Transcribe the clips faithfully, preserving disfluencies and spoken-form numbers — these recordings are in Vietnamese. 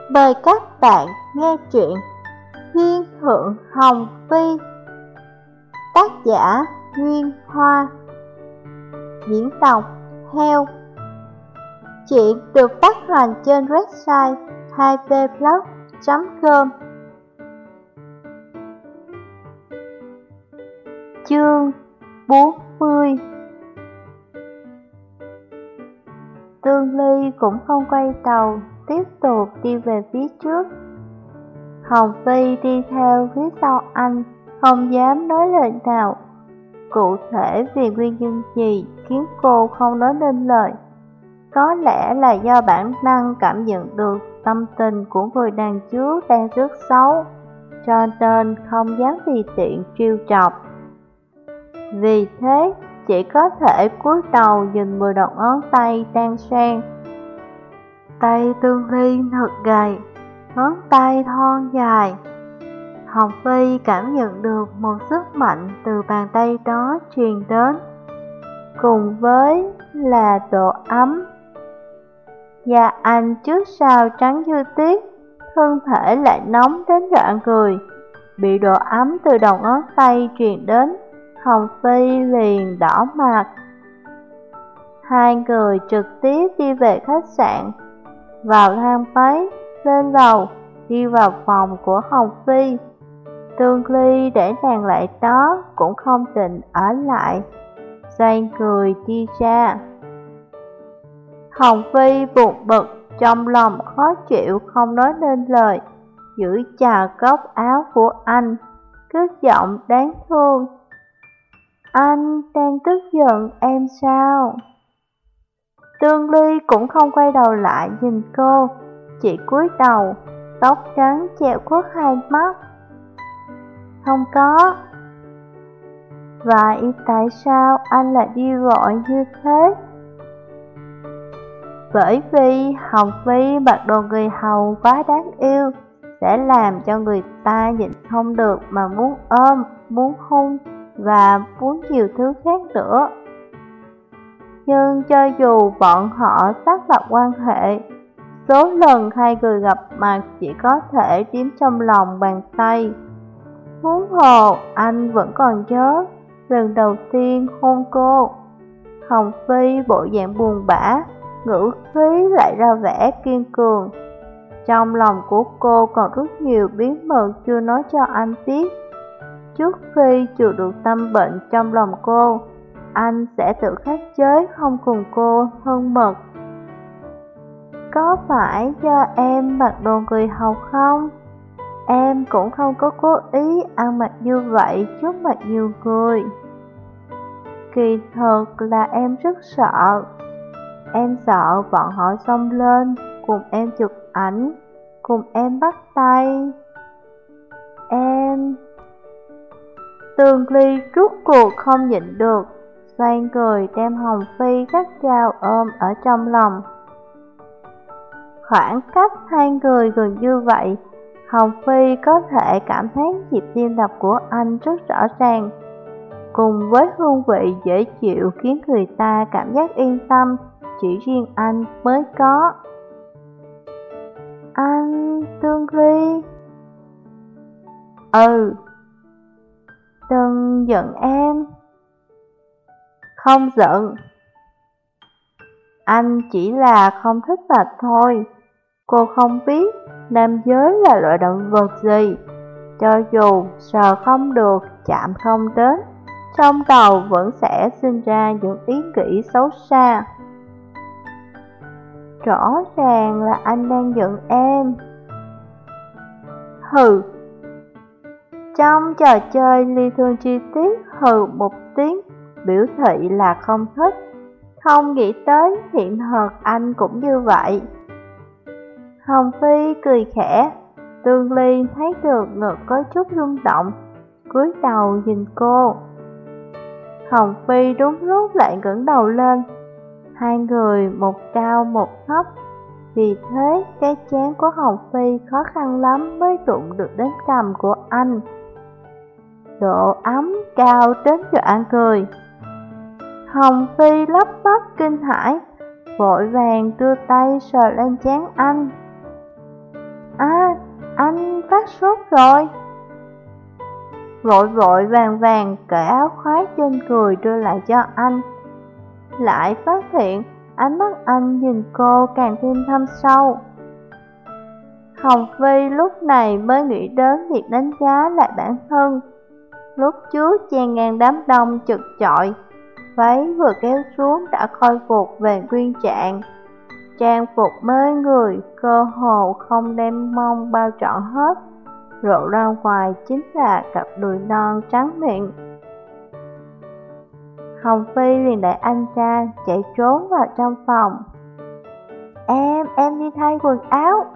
Mời các bạn nghe truyện Thiên Thượng Hồng Phi. Tác giả Nguyên Hoa. Diễn đọc Heo. Truyện được phát hành trên website hai p blog chấm com. Chương bốn mươi. Tương Ly cũng không quay đầu, tiếp tục đi về phía trước. Hồng Phi đi theo phía sau anh, không dám nói lời nào. Cụ thể vì nguyên nhân gì khiến cô không nói nên lời? Có lẽ là do bản năng cảm nhận được tâm tình của người đàn trước đang rất xấu, cho nên không dám tùy tiện trêu chọc. Vì thế, chỉ có thể cúi đầu nhìn mười đầu ngón tay đang sang. Tay Tương Ly thật gầy, ngón tay thon dài. Hồng Phi cảm nhận được một sức mạnh từ bàn tay đó truyền đến, cùng với là độ ấm. Da anh trước sau trắng như tuyết, thân thể lại nóng đến rợn người. Bị độ ấm từ đầu ngón tay truyền đến, Hồng Phi liền đỏ mặt. Hai người trực tiếp đi về khách sạn, vào thang máy, lên lầu, đi vào phòng của Hồng Phi. Tương Ly để nàng lại đó cũng không định ở lại, xoay người đi ra. Hồng Phi buồn bực, trong lòng khó chịu không nói nên lời, giữ chặt góc áo của anh, cất giọng đáng thương. Anh đang tức giận em sao? Tương Ly cũng không quay đầu lại nhìn cô, chỉ cúi đầu, tóc trắng che khuất hai mắt. Không có. Vậy tại sao anh lại đi vội như thế? Bởi vì Hồng Phi mặc đồ người hầu quá đáng yêu, sẽ làm cho người ta nhịn không được mà muốn ôm, muốn hôn và muốn nhiều thứ khác nữa. Nhưng cho dù bọn họ xác lập quan hệ, số lần hai người gặp mặt chỉ có thể đếm trong lòng bàn tay. Huống hồ anh vẫn còn nhớ lần đầu tiên hôn cô. Hồng Phi bộ dạng buồn bã, ngữ khí lại ra vẻ kiên cường. Trong lòng của cô còn rất nhiều bí mật chưa nói cho anh biết. Trước khi chữa được tâm bệnh trong lòng cô, anh sẽ tự khắc chế không cùng cô thân mật. Có phải do em mặc đồ người hầu không? Em cũng không có cố ý ăn mặc như vậy trước mặt nhiều người. Kỳ thật là em rất sợ. Em sợ bọn họ xông lên, cùng em chụp ảnh, cùng em bắt tay. Em... Tương Ly rút cuộc không nhịn được, xoay người đem Hồng Phi gắt gao ôm ở trong lòng. Khoảng cách hai người gần như vậy, Hồng Phi có thể cảm thấy nhịp tim đập của anh rất rõ ràng, cùng với hương vị dễ chịu khiến người ta cảm giác yên tâm, chỉ riêng anh mới có. Anh... Tương Ly... Ừ... Đừng giận em. Không giận. Anh chỉ là không thích mà thôi. Cô không biết nam giới là loại động vật gì. Cho dù sờ không được, chạm không đến, trong đầu vẫn sẽ sinh ra những ý nghĩ xấu xa. Rõ ràng là anh đang giận em. Hừ. Trong trò chơi ly thương chi tiết, hừ một tiếng, biểu thị là không thích. Không nghĩ tới hiện thực anh cũng như vậy. Hồng Phi cười khẽ. Tương Ly thấy được ngực có chút rung động, cúi đầu nhìn cô. Hồng Phi đúng lúc lại ngẩng đầu lên. Hai người một cao một thấp, vì thế cái chán của Hồng Phi khó khăn lắm mới đụng được đến cằm của anh. Độ ấm cao đến dọa người. Hồng Phi lắp bắp kinh hãi, vội vàng đưa tay sờ lên trán anh. À, anh phát sốt rồi. Vội vội vàng vàng cởi áo khoác trên người đưa lại cho anh. Lại phát hiện ánh mắt anh nhìn cô càng thêm thâm sâu. Hồng Phi lúc này mới nghĩ đến việc đánh giá lại bản thân. Lúc trước chen ngang đám đông chật chội, váy vừa kéo xuống đã khôi phục về nguyên trạng. Trang phục mới người cơ hồ không đem mông bao trọn hết, lộ ra ngoài chính là cặp đùi non trắng mịn. Hồng Phi liền đẩy anh ra chạy trốn vào trong phòng. Em, em đi thay quần áo.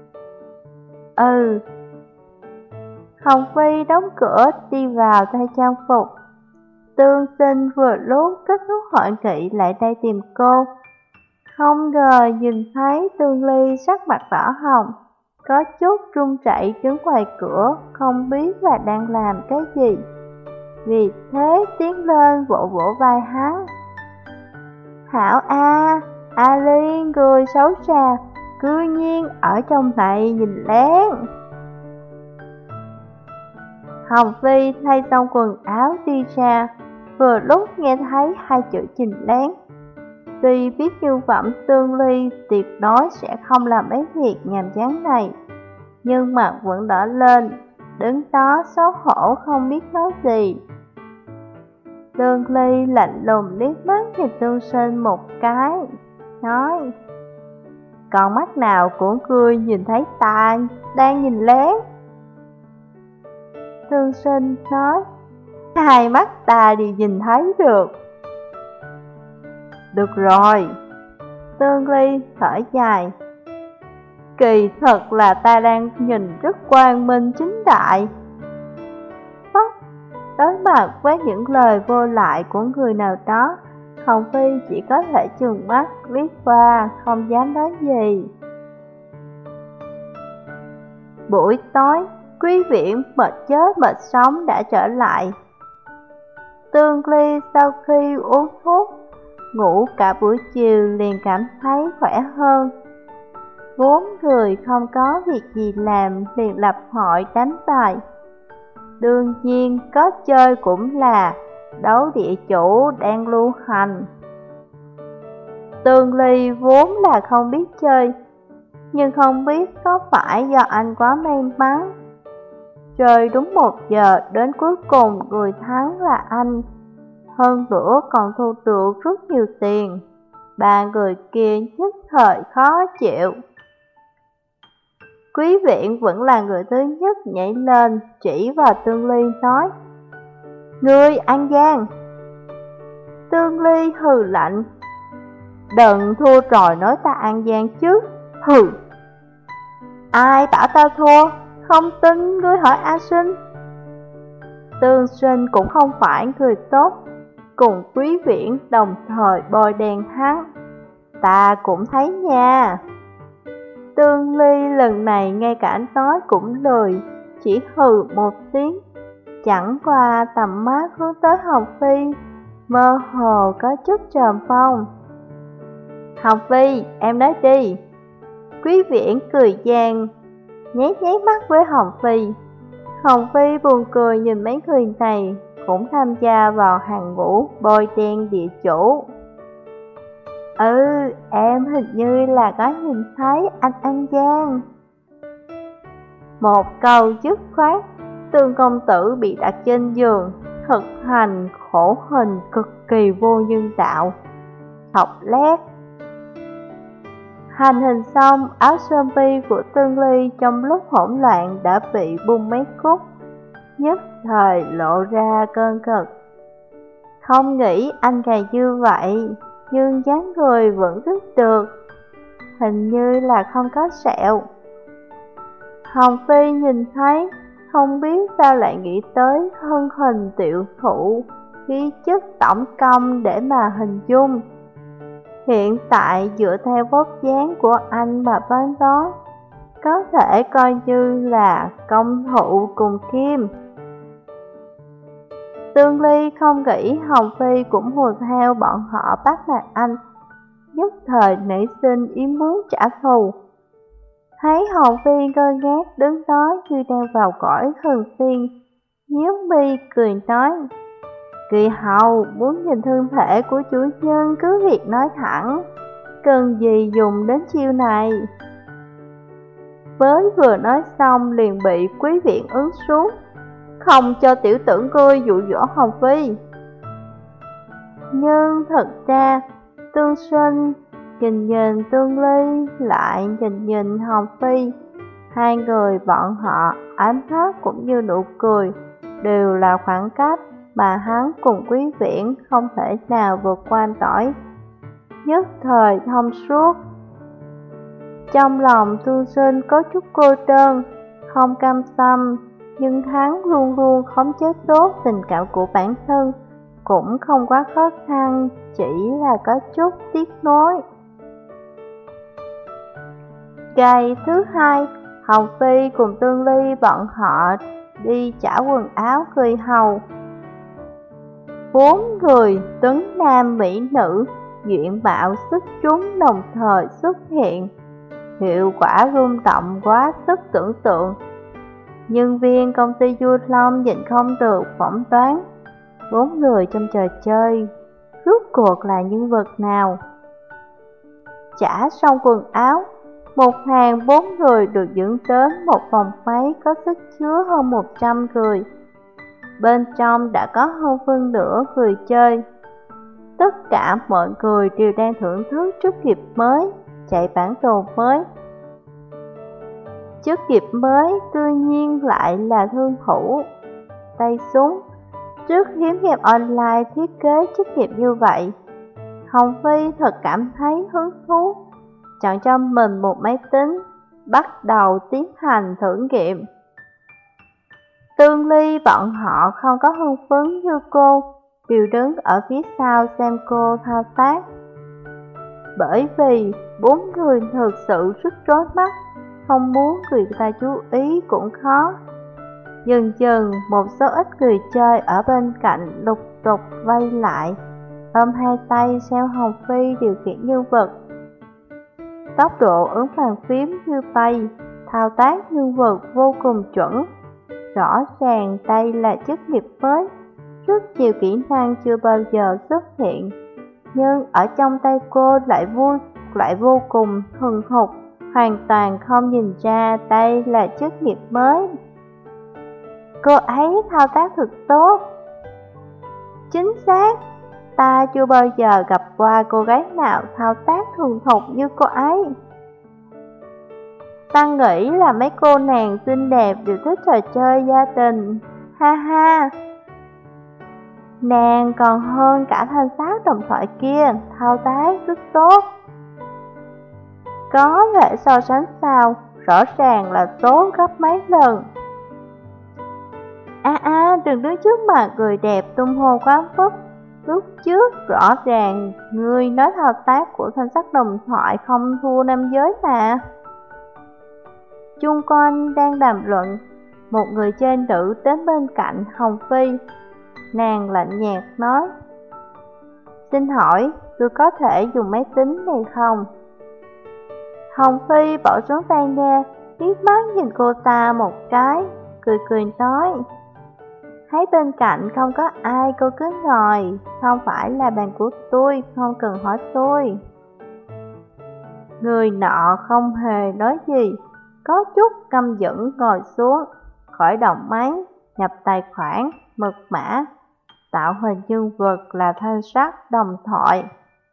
Ừ. Hồng Phi đóng cửa đi vào thay trang phục. Tương Sinh vừa lúc kết thúc hội nghị lại đây tìm cô. Không ngờ nhìn thấy Tương Ly sắc mặt đỏ hồng, có chút run rẩy đứng ngoài cửa, không biết là đang làm cái gì. Vì thế tiến lên vỗ vỗ vai hắn. Hảo A, A Liên người xấu xa, cư nhiên ở trong này nhìn lén. Hồng Phi thay xong quần áo đi ra, vừa lúc nghe thấy hai chữ nhìn lén. Tuy biết như phẩm Tương Ly tuyệt đối sẽ không làm mấy việc nhàm chán này, nhưng mặt vẫn đỏ lên, đứng đó xấu hổ không biết nói gì. Tương Ly lạnh lùng liếc mắt nhìn Tương Sinh một cái, nói: Còn mắt nào của ngươi nhìn thấy ta đang nhìn lén? Tương Sinh nói: Hai mắt ta đều nhìn thấy được. Được rồi. Tương Ly thở dài: Kỳ thật là ta đang nhìn rất quang minh chính đại. Phốc, đối mặt với những lời vô lại của người nào đó, Hồng Phi chỉ có thể trừng mắt liếc qua, không dám nói gì. Buổi tối, Quý Viễn mệt chết mệt sống đã trở lại. Tương Ly sau khi uống thuốc, ngủ cả buổi chiều liền cảm thấy khỏe hơn. Bốn người không có việc gì làm liền lập hội đánh bài. Đương nhiên có chơi cũng là đấu địa chủ đang lưu hành. Tương Ly vốn là không biết chơi, nhưng không biết có phải do anh quá may mắn. Chơi đúng một giờ đến cuối cùng người thắng là anh. Hơn nữa còn thu được rất nhiều tiền. Ba người kia nhất thời khó chịu. Quý Viện vẫn là người thứ nhất nhảy lên, chỉ vào Tương Ly nói: Ngươi ăn gian. Tương Ly hừ lạnh: Đừng thua rồi nói ta ăn gian chứ. Hừ. Ai bảo tao thua? Không tin ngươi hỏi A Sinh. Tương Sinh cũng không phải người tốt, cùng Quý Viễn đồng thời bôi đen hắn. Ta cũng thấy nha. Tương Ly lần này ngay cả anh nói cũng lười, chỉ hừ một tiếng. Chẳng qua tầm mắt hướng tới Hồng Phi, mơ hồ có chút trầm phong. Hồng Phi, em nói đi. Quý Viễn cười gian, nháy nháy mắt với Hồng Phi. Hồng Phi buồn cười nhìn mấy người này, cũng tham gia vào hàng ngũ bôi đen địa chủ. Ừ, em hình như là có nhìn thấy anh ăn gian. Một câu dứt khoát, Tương công tử bị đặt trên giường, thực hành khổ hình cực kỳ vô nhân đạo. Học lét. Hành hình xong, áo sơ mi của Tương Ly trong lúc hỗn loạn đã bị bung mấy khúc, nhất thời lộ ra cơn cực. Không nghĩ anh gầy như vậy, nhưng dáng người vẫn rất được, hình như là không có sẹo. Hồng Phi nhìn thấy, không biết sao lại nghĩ tới thân hình tiểu thụ, khí chất tổng công để mà hình dung. Hiện tại dựa theo vóc dáng của anh mà phán đoán, có thể coi như là công thụ cùng kim. Tương Ly không nghĩ Hồng Phi cũng hùa theo bọn họ bắt nạt anh, nhất thời nảy sinh ý muốn trả thù. Thấy Hồng Phi ngơ ngác đứng đó như đang vào cõi thần tiên, nhíu mi cười nói: Kỳ hầu muốn nhìn thân thể của chủ nhân cứ việc nói thẳng, cần gì dùng đến chiêu này. Mới vừa nói xong liền bị quý viện ứng xuống, không cho tiểu tử ngươi dụ dỗ Hồng Phi. Nhưng thật ra Tương Sinh nhìn nhìn Tương Ly lại nhìn nhìn Hồng Phi, hai người bọn họ ánh mắt cũng như nụ cười đều là khoảng cách mà hắn cùng quý viễn không thể nào vượt qua nổi, nhất thời thông suốt. Trong lòng Tương Sinh có chút cô đơn, không cam tâm, nhưng hắn luôn luôn khống chế tốt tình cảm của bản thân, cũng không quá khó khăn, chỉ là có chút tiếc nuối. Ngày thứ hai, Hồng Phi cùng Tương Ly bọn họ đi trả quần áo người hầu. Bốn người tuấn nam mỹ nữ, diện mạo xuất chúng đồng thời xuất hiện, hiệu quả rung động quá sức tưởng tượng. Nhân viên công ty Du Long nhìn không được phỏng đoán bốn người trong trò chơi rốt cuộc là nhân vật nào. Trả xong quần áo, một hàng bốn người được dẫn đến một phòng máy có sức chứa hơn một trăm người. Bên trong đã có hơn phân nửa người chơi. Tất cả mọi người đều đang thưởng thức chức nghiệp mới, chạy bản đồ mới. Chức nghiệp mới tự nhiên lại là thương thủ, tay súng. Trước hiếm game online thiết kế chức nghiệp như vậy, Hồng Phi thật cảm thấy hứng thú, chọn cho mình một máy tính, bắt đầu tiến hành thử nghiệm. Tương Ly bọn họ không có hưng phấn như cô, đều đứng ở phía sau xem cô thao tác. Bởi vì bốn người thực sự rất rối mắt, không muốn người ta chú ý cũng khó. Dần dần một số ít người chơi ở bên cạnh lục tục vây lại, ôm hai tay xem Hồng Phi điều khiển nhân vật. Tốc độ ấn bàn phím như bay, thao tác nhân vật vô cùng chuẩn. Rõ ràng đây là chức nghiệp mới, rất nhiều kỹ năng chưa bao giờ xuất hiện, nhưng ở trong tay cô lại vui, lại vô cùng thuần thục, hoàn toàn không nhìn ra đây là chức nghiệp mới. Cô ấy thao tác thật tốt. Chính xác, ta chưa bao giờ gặp qua cô gái nào thao tác thuần thục như cô ấy. Ta nghĩ là mấy cô nàng xinh đẹp đều thích trò chơi gia đình, ha ha. Nàng còn hơn cả thanh sát đồng thoại kia, thao tác rất tốt. Có thể so sánh sao, rõ ràng là tốt gấp mấy lần. A a, đừng đứng trước mặt người đẹp tung hô quá phức. Lúc trước rõ ràng người nói thao tác của thanh sắc đồng thoại không thua nam giới mà. Chung quanh đang đàm luận, một người chơi nữ đến bên cạnh Hồng Phi. Nàng lạnh nhạt nói: Xin hỏi, tôi có thể dùng máy tính này không? Hồng Phi bỏ xuống tai nghe, liếc mắt nhìn cô ta một cái, cười cười nói: Thấy bên cạnh không có ai cô cứ ngồi, không phải là bàn của tôi, không cần hỏi tôi. Người nọ không hề nói gì, có chút căm giận ngồi xuống, khởi động máy, nhập tài khoản, mật mã, tạo hình nhân vật là thanh sắc đồng thoại.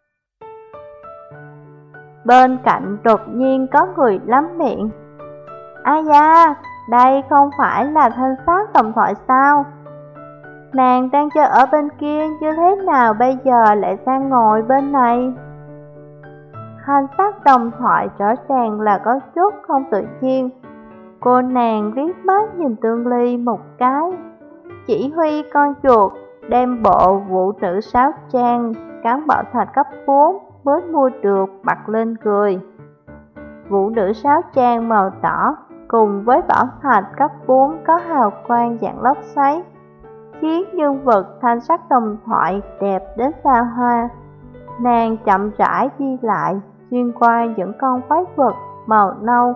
Bên cạnh đột nhiên có người lắm miệng: Ai da, đây không phải là thanh sắc đồng thoại sao? Nàng đang chơi ở bên kia, như thế nào bây giờ lại sang ngồi bên này? Thanh sắc đồng thoại rõ ràng là có chút không tự nhiên. Cô nàng liếc mắt nhìn Tương Ly một cái, chỉ huy con chuột đem bộ vũ nữ sáo trang cán bảo thạch cấp bốn mới mua được mặc lên cười. Vũ nữ sáo trang màu đỏ cùng với bảo thạch cấp bốn có hào quang dạng lốc xoáy, khiến nhân vật thanh sắc đồng thoại đẹp đến xa hoa. Nàng chậm rãi đi lại, xuyên qua những con quái vật màu nâu,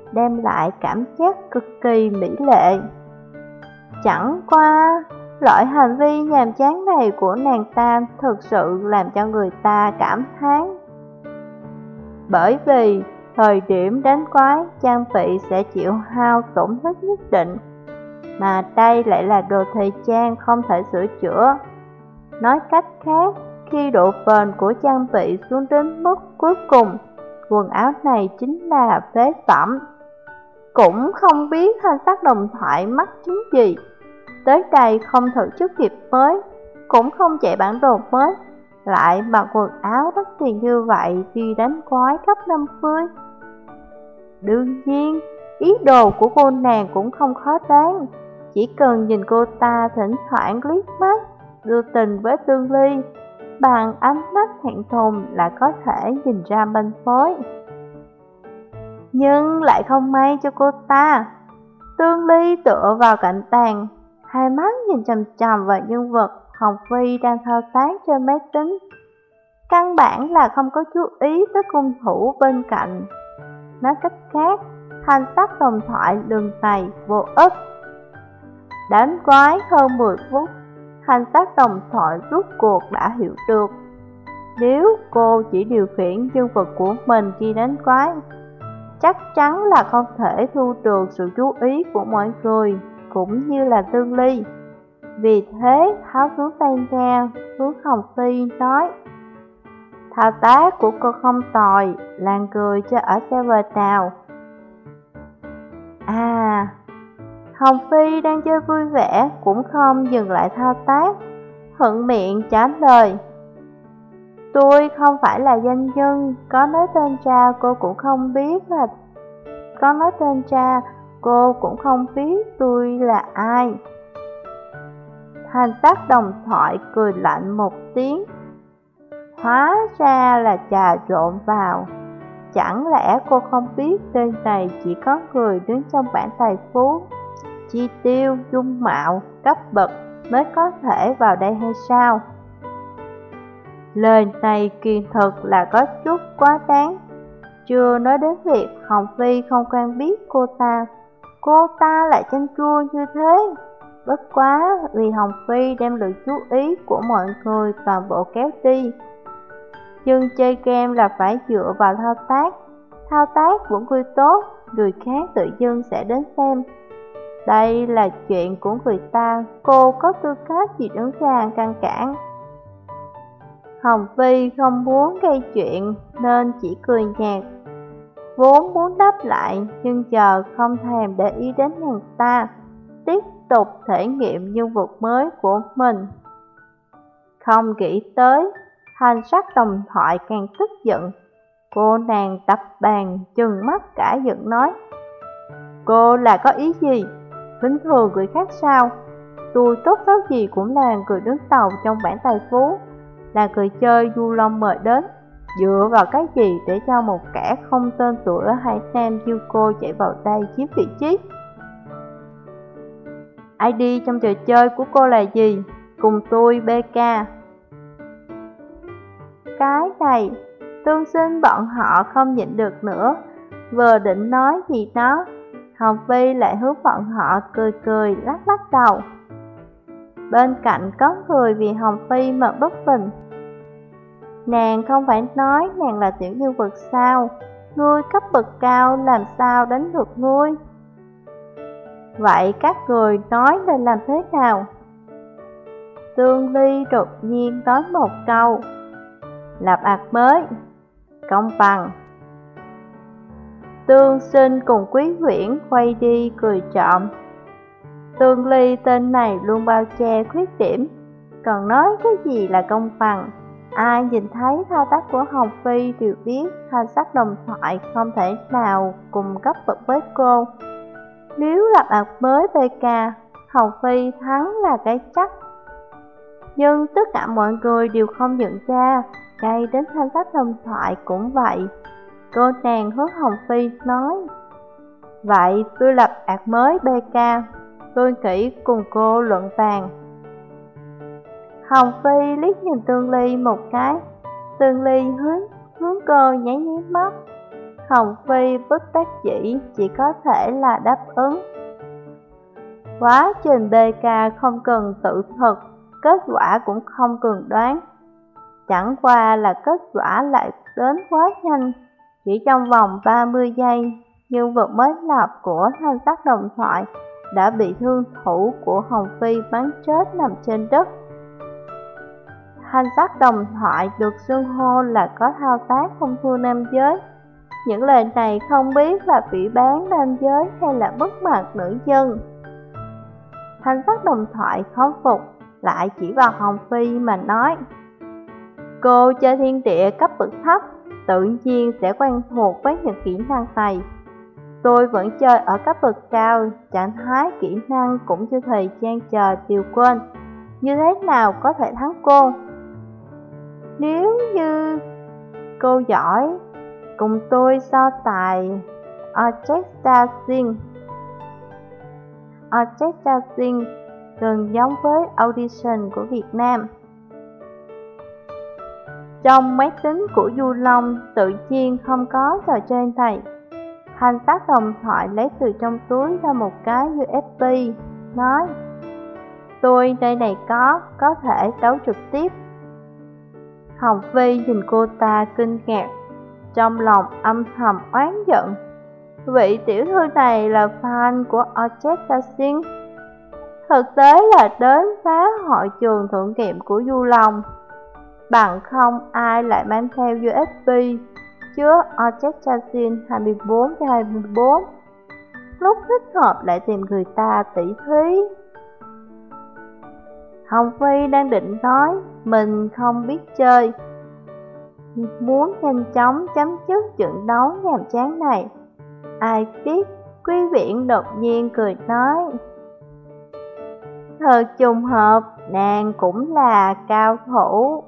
đem lại cảm giác cực kỳ mỹ lệ. Chẳng qua, loại hành vi nhàm chán này của nàng ta thực sự làm cho người ta cảm thán. Bởi vì thời điểm đánh quái, trang bị sẽ chịu hao tổn thất nhất định, mà đây lại là đồ thời trang không thể sửa chữa. Nói cách khác, khi độ bền của trang bị xuống đến mức cuối cùng, quần áo này chính là phế phẩm. Cũng không biết Thanh Sắc Đồng Thoại mắc chứng gì, tới đây không thử chức nghiệp mới, cũng không chạy bản đồ mới, lại mặc quần áo đắt tiền như vậy đi đánh quái cấp năm mươi. Đương nhiên, ý đồ của cô nàng cũng không khó đoán, chỉ cần nhìn cô ta thỉnh thoảng liếc mắt, đưa tình với Tương Ly, bằng ánh mắt thẹn thùng là có thể nhìn ra manh mối. Nhưng lại không may cho cô ta, Tương Ly tựa vào cạnh bàn, hai mắt nhìn chằm chằm vào nhân vật Hồng Phi đang thao tác trên máy tính, căn bản là không có chú ý tới cung thủ bên cạnh. Nói cách khác, Thanh Sắc Đồng Thoại lần này vô ích. Đánh quái hơn mười phút, Thanh Sắc Đồng Thoại rốt cuộc đã hiểu được, nếu cô chỉ điều khiển nhân vật của mình khi đánh quái, chắc chắn là không thể thu được sự chú ý của mọi người, cũng như là Tương Ly. Vì thế, tháo xuống tay ra, hướng Hồng Phi nói: thao tác của cô không tồi, làng cười cho ở server nào. À, Hồng Phi đang chơi vui vẻ, cũng không dừng lại thao tác, thuận miệng trả lời: tôi không phải là danh nhân, có nói tên cha cô cũng không biết là Có nói tên cha, cô cũng không biết tôi là ai. Thanh Sắc Đồng Thoại cười lạnh một tiếng: hóa ra là trà trộn vào. Chẳng lẽ cô không biết trên này chỉ có người đứng trong bảng tài phú, chi tiêu, dung mạo, cấp bậc mới có thể vào đây hay sao? Lời này kỳ thực là có chút quá đáng. Chưa nói đến việc Hồng Phi không quen biết cô ta, cô ta lại chanh chua như thế. Bất quá vì Hồng Phi đem lực chú ý của mọi người toàn bộ kéo đi. Nhưng chơi game là phải dựa vào thao tác, thao tác vẫn người tốt, người khác tự dưng sẽ đến xem. Đây là chuyện của người ta, cô có tư cách gì đứng ra ngăn cản? Hồng Phi không muốn gây chuyện nên chỉ cười nhạt, vốn muốn đáp lại nhưng giờ không thèm để ý đến nàng ta, tiếp tục thể nghiệm nhân vật mới của mình. Không nghĩ tới, Thanh Sắc Đồng Thoại càng tức giận. Cô nàng tập bàn chừng mắt cả giận nói: cô là có ý gì? Bình thường người khác sao? Tôi tốt xấu gì cũng là người đứng đầu trong bảng tài phú, là người chơi du long mời đến. Dựa vào cái gì để cho một kẻ không tên tuổi ở Hải Nam như cô chạy vào đây chiếm vị trí? i đê trong trò chơi của cô là gì? Cùng tôi bê ca. Cái này, tương sinh bọn họ không nhịn được nữa, vừa định nói gì đó, Hồng Phi lại hướng bọn họ cười cười lắc lắc đầu. Bên cạnh có người vì Hồng Phi mà bất bình. Nàng không phải nói nàng là tiểu nhân vật sao? Ngươi cấp bậc cao làm sao đánh được ngươi? Vậy các người nói nên làm thế nào? Tương Ly đột nhiên nói một câu: lập ạc mới, công bằng. Tương Sinh cùng Quý Huyễn quay đi cười trộm. Tương Ly tên này luôn bao che khuyết điểm, còn nói cái gì là công bằng? Ai nhìn thấy thao tác của Hồng Phi đều biết Thanh Sắc Đồng Thoại không thể nào cùng cấp bậc với cô. Nếu lập ạc mới bê ca, Hồng Phi thắng là cái chắc. Nhưng tất cả mọi người đều không nhận ra, ngay đến Thanh Sắc Đồng Thoại cũng vậy. Cô nàng hướng Hồng Phi nói: vậy tôi lập ạc mới bê ca, tôi nghĩ cùng cô luận bàn. Hồng Phi liếc nhìn Tương Ly một cái, Tương Ly hướng, hướng cô nháy nháy mắt. Hồng Phi bất đắc dĩ chỉ có thể là đáp ứng. Quá trình bê ca không cần tự thực, kết quả cũng không cần đoán. Chẳng qua là kết quả lại đến quá nhanh. Chỉ trong vòng ba mươi giây, nhân vật mới lập của Thanh Sắc Đồng Thoại đã bị thương thủ của Hồng Phi bắn chết nằm trên đất. Thanh Sắc Đồng Thoại được xưng hô là có thao tác không thua nam giới. Những lời này không biết là phỉ báng nam giới hay là mất mặt nữ dân. Thanh Sắc Đồng Thoại không phục, lại chỉ vào Hồng Phi mà nói: cô chơi thiên địa cấp bậc thấp, tự nhiên sẽ quen thuộc với những kỹ năng này. Tôi vẫn chơi ở cấp bậc cao, trạng thái kỹ năng cũng chưa thời gian chờ điều quên, như thế nào có thể thắng cô? Nếu như cô giỏi, cùng tôi so tài Orchestra Sing. Orchestra Sing gần giống với audition của Việt Nam. Trong máy tính của Du Long tự nhiên không có trò chơi này. Thanh Sắc Đồng Thoại lấy từ trong túi ra một cái u ét bê, nói: tôi nơi này có, có thể đấu trực tiếp. Hồng Phi nhìn cô ta kinh ngạc, trong lòng âm thầm oán giận. Vị tiểu thư này là fan của Orchestra Sing, thực tế là đến phá hội trường thử nghiệm của Du Long. Bằng không ai lại mang theo u ét bê chứa Orchestra Sing hai mươi bốn trên hai mươi bốn, lúc thích hợp lại tìm người ta tỉ thí. Hồng Phi đang định nói mình không biết chơi, muốn nhanh chóng chấm dứt trận đấu nhàm chán này. Ai biết Quý Viễn đột nhiên cười nói: thật trùng hợp, nàng cũng là cao thủ.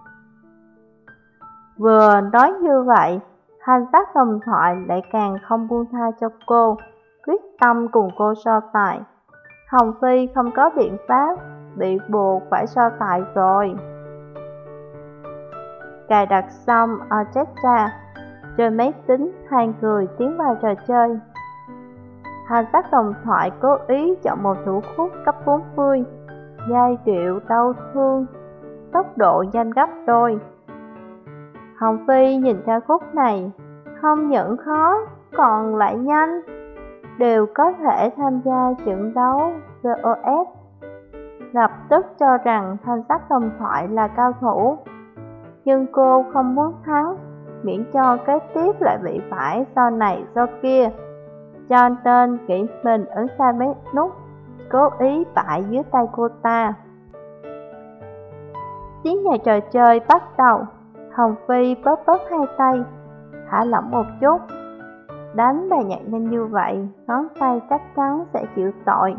Vừa nói như vậy, Thanh Sắc Đồng Thoại lại càng không buông tha cho cô, quyết tâm cùng cô so tài. Hồng Phi không có biện pháp, bị buộc phải so tài rồi. Cài đặt xong Orchestra, trên máy tính hai người tiến vào trò chơi. Thanh Sắc Đồng Thoại cố ý chọn một thủ khúc cấp bốn mươi, giai điệu đau thương, tốc độ nhanh gấp đôi. Hồng Phi nhìn ca khúc này, không những khó còn lại nhanh, đều có thể tham gia trận đấu vê o ét. Lập tức cho rằng Thanh Sắc Đồng Thoại là cao thủ, nhưng cô không muốn thắng, miễn cho kế tiếp lại bị phải sau này sau kia, cho nên kỹ mình ấn sai mấy nút, cố ý bại dưới tay cô ta. Chiến nhà trò chơi bắt đầu. Hồng Phi bóp bóp hai tay, thả lỏng một chút. Đánh bài nhạc nhanh như vậy, ngón tay chắc chắn sẽ chịu tội.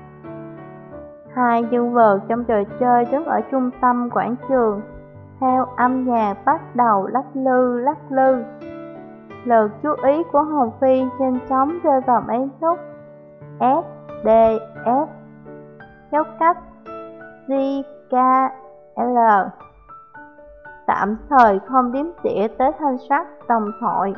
Hai nhân vật trong trò chơi đứng ở trung tâm quảng trường, theo âm nhạc bắt đầu lắc lư lắc lư. Lực chú ý của Hồng Phi nhanh chóng rơi vào mấy nút S, D, F, dấu cách G, K, L. Tạm thời không đếm xỉa tới Thanh Sắc Đồng Thoại.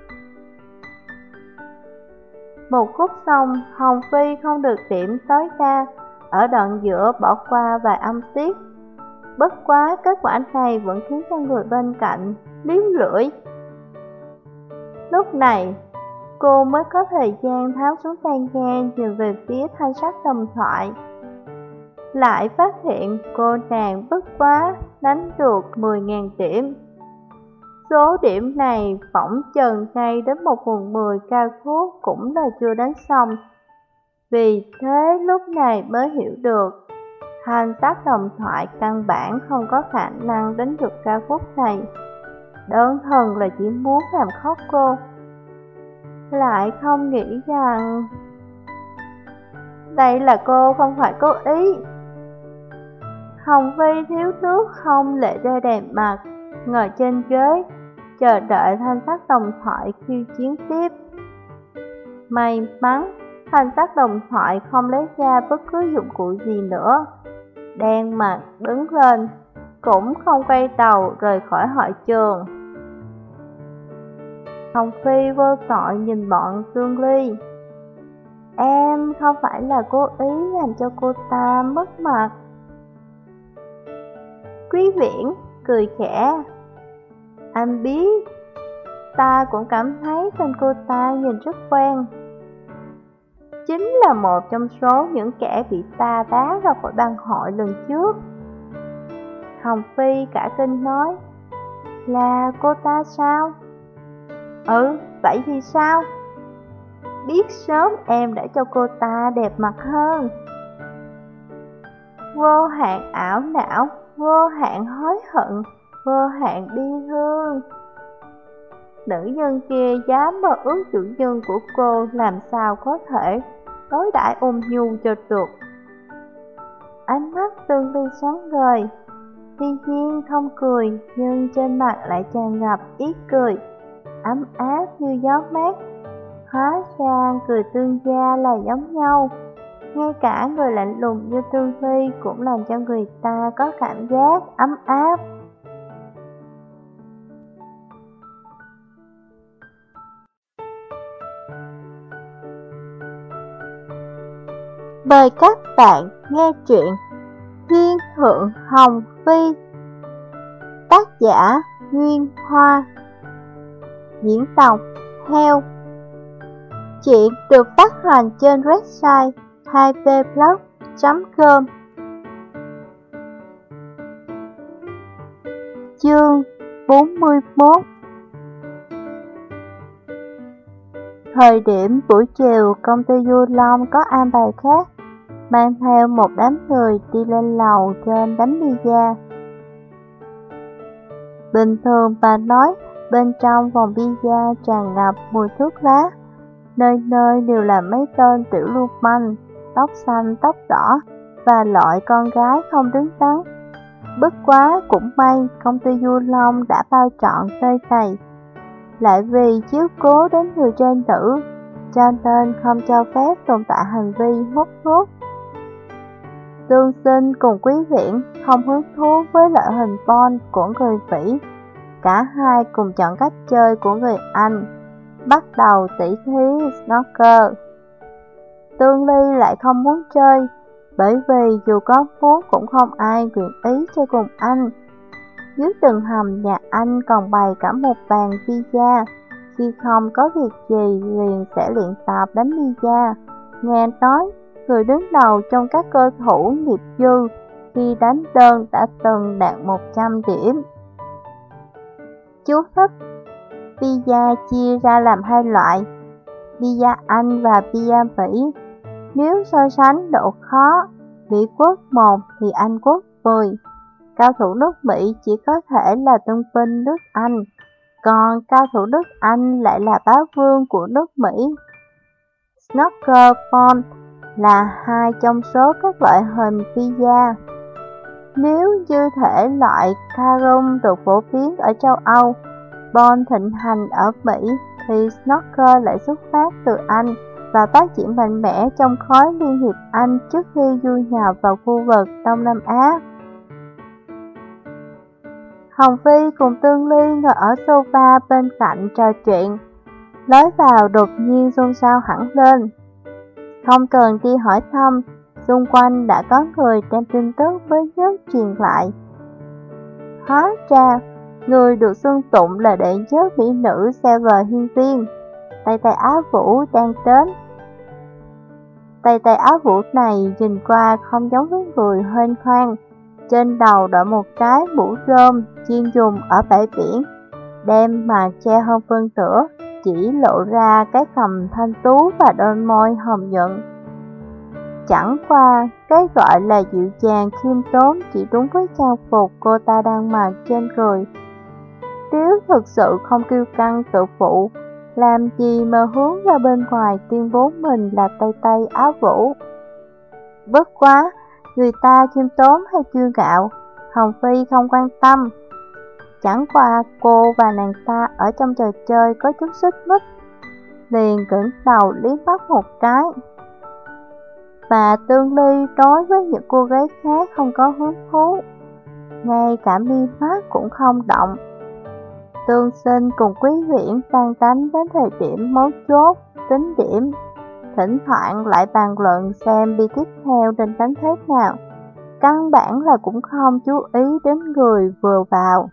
Một khúc xong, Hồng Phi không được điểm tối đa, ở đoạn giữa bỏ qua vài âm tiết. Bất quá kết quả này vẫn khiến cho người bên cạnh liếm lưỡi. Lúc này, cô mới có thời gian tháo xuống tai nghe nhìn về phía Thanh Sắc Đồng Thoại. Lại phát hiện cô nàng bất quá đánh được mười nghìn điểm. Số điểm này phỏng chừng ngay đến một phần mười cao thuốc cũng là chưa đánh xong. Vì thế lúc này mới hiểu được, Thanh Sắc Đồng Thoại căn bản không có khả năng đánh được cao khúc này. Đơn thuần là chỉ muốn làm khóc cô. Lại không nghĩ rằng đây là cô không phải cố ý. Hồng Phi thiếu nước không lệ rơi đèn mặt, ngồi trên ghế, chờ đợi Thanh Sắc Đồng Thoại khiêu chiến tiếp. May mắn, Thanh Sắc Đồng Thoại không lấy ra bất cứ dụng cụ gì nữa. Đen mặt đứng lên, cũng không quay đầu rời khỏi hội trường. Hồng Phi vô tội nhìn bọn Tương Ly. Em không phải là cố ý làm cho cô ta mất mặt. Quý Viễn cười khẽ. Anh biết, ta cũng cảm thấy tên cô ta nhìn rất quen. Chính là một trong số những kẻ bị ta đá ra khỏi bang hội lần trước. Hồng Phi cả kinh nói. Là cô ta sao? Ừ, vậy thì sao? Biết sớm em đã cho cô ta đẹp mặt hơn. Vô hạn ảo não, vô hạn hối hận, vô hạn bi thương. Nữ nhân kia dám mơ ước chủ nhân của cô, làm sao có thể đối đãi ôn nhu cho được. Ánh mắt Tương Ly sáng ngời, thiên nhiên không cười, nhưng trên mặt lại tràn ngập ý cười, ấm áp như gió mát. Hóa ra cười Tương gia là giống nhau. Ngay cả người lạnh lùng như Tương Ly cũng làm cho người ta có cảm giác ấm áp. Mời các bạn nghe truyện Thiên Thượng Hồng Phi, tác giả Nguyên Hoa, diễn đọc Heo. Chuyện được phát hành trên website hai p blog chấm com. Chương bốn mươi mốt. Thời điểm buổi chiều, công ty Du Long có an bài khác, mang theo một đám người đi lên lầu trên đánh pizza. Bình thường bà nói, bên trong vòng pizza tràn ngập mùi thuốc lá, nơi nơi đều là mấy tên tiểu lưu manh, tóc xanh tóc đỏ và loại con gái không đứng đắn. Bất quá cũng may công ty Du Long đã bao trọn nơi này, lại vì chiếu cố đến người trai nữ, cho nên không cho phép tồn tại hành vi hút thuốc. Tương Sinh cùng Quý Viễn không hứng thú với loại hình bon của người Mỹ, cả hai cùng chọn cách chơi của người Anh, bắt đầu tỉ thí snooker. Tương Ly lại không muốn chơi, bởi vì dù có muốn cũng không ai nguyện ý chơi cùng anh. Dưới tầng hầm nhà anh còn bày cả một bàn pizza, khi không có việc gì liền sẽ luyện tập đánh pizza. Nghe nói, người đứng đầu trong các cơ thủ nghiệp dư khi đánh đơn đã từng đạt một trăm điểm. Chú thích: pizza chia ra làm hai loại, pizza Anh và pizza Mỹ. Nếu so sánh độ khó, Mỹ Quốc một thì Anh Quốc mười. Cao thủ nước Mỹ chỉ có thể là tân binh nước Anh, còn cao thủ nước Anh lại là bá vương của nước Mỹ. Snooker bon là hai trong số các loại hình pizza. Nếu như thể loại carom được phổ biến ở châu Âu, bon thịnh hành ở Mỹ, thì snooker lại xuất phát từ Anh và phát triển mạnh mẽ trong khối Liên hiệp Anh trước khi du nhập vào khu vực Đông Nam Á. Hồng Phi cùng Tương Ly ngồi ở sofa bên cạnh trò chuyện, lối vào đột nhiên xôn xao hẳn lên. Không cần đi hỏi thăm, xung quanh đã có người đem tin tức mới nhất truyền lại. Hóa ra, người được xưng tụng là đệ nhất mỹ nữ Sever Hiên Viên, Tây Tây Á Vũ đang đến. Tây Tây Á Vũ này nhìn qua không giống với người hên khoan, trên đầu đội một cái mũ rơm chuyên dùng ở bãi biển, đem mà che hơn phân nửa, chỉ lộ ra cái cằm thanh tú và đôi môi hồng nhuận. Chẳng qua, cái gọi là dịu dàng khiêm tốn chỉ đúng với trang phục cô ta đang mặc trên người. Nếu thực sự không kiêu căng tự phụ, làm gì mà hướng ra bên ngoài tuyên bố mình là Tây Tây Á Vũ. Bất quá, người ta khiêm tốn hay kiêu ngạo, Hồng Phi không quan tâm. Chẳng qua cô và nàng ta ở trong trò chơi có chút xích mích, liền ngẩng đầu liếc mắt một cái. Và Tương Ly đối với những cô gái khác không có hứng thú, ngay cả mi mắt cũng không động. Tương Sinh cùng Quý Viễn đang đánh đến thời điểm mấu chốt, tính điểm. Thỉnh thoảng lại bàn luận xem bi tiếp theo nên đánh thế nào. Căn bản là cũng không chú ý đến người vừa vào.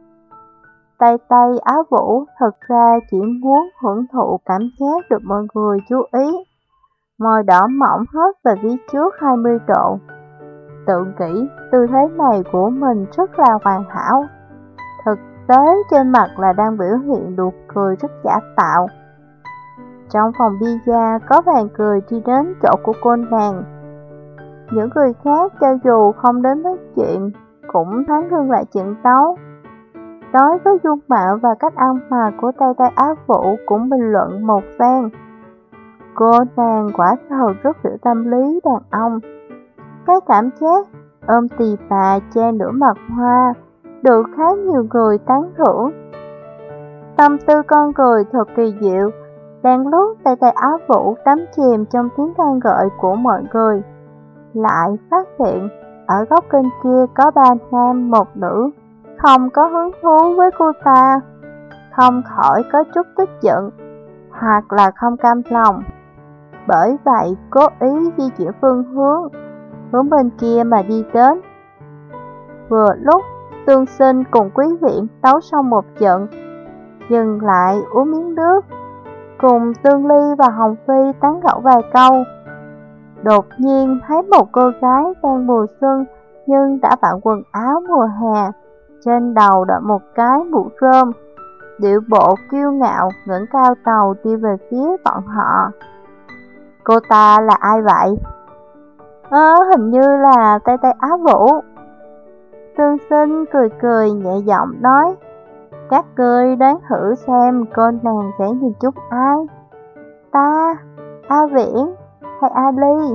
Tây Tây Á Vũ thật ra chỉ muốn hưởng thụ cảm giác được mọi người chú ý. Môi đỏ mỏng hết về phía trước hai mươi độ. Tự nghĩ tư thế này của mình rất là hoàn hảo. Thực tế trên mặt là đang biểu hiện nụ cười rất giả tạo. Trong phòng pizza có vài người đi đến chỗ của cô nàng. Những người khác cho dù không đến nói chuyện cũng thoáng ngưng lại trận đấu. Đối với dung mạo và cách ăn mặc của Tây Tây Á Vũ cũng bình luận một phen. Cô nàng quả thật rất hiểu tâm lý đàn ông. Cái cảm giác ôm tì bà che nửa mặt hoa được khá nhiều người tán thưởng. Tâm tư con người thật kỳ diệu. Đang lúc Tây Tây Á Vũ đắm chìm trong tiếng ca ngợi của mọi người, lại phát hiện ở góc kênh kia có ba nam một nữ không có hứng thú với cô ta, không khỏi có chút tức giận hoặc là không cam lòng. Bởi vậy cố ý di chuyển phương hướng hướng bên kia mà đi đến. Vừa lúc Tương Sinh cùng Quý Viễn đấu xong một trận, dừng lại uống miếng nước, cùng Tương Ly và Hồng Phi tán gẫu vài câu. Đột nhiên thấy một cô gái đang mùa xuân nhưng đã bận quần áo mùa hè, trên đầu đội một cái mũ rơm, điệu bộ kiêu ngạo ngẩng cao đầu đi về phía bọn họ. Cô ta là ai vậy? Ơ, hình như là Tây Tây Á Vũ. Tương Sinh cười cười nhẹ giọng nói, các ngươi đoán thử xem cô nàng sẽ nhìn chút ai? Ta, A Viễn hay A Ly?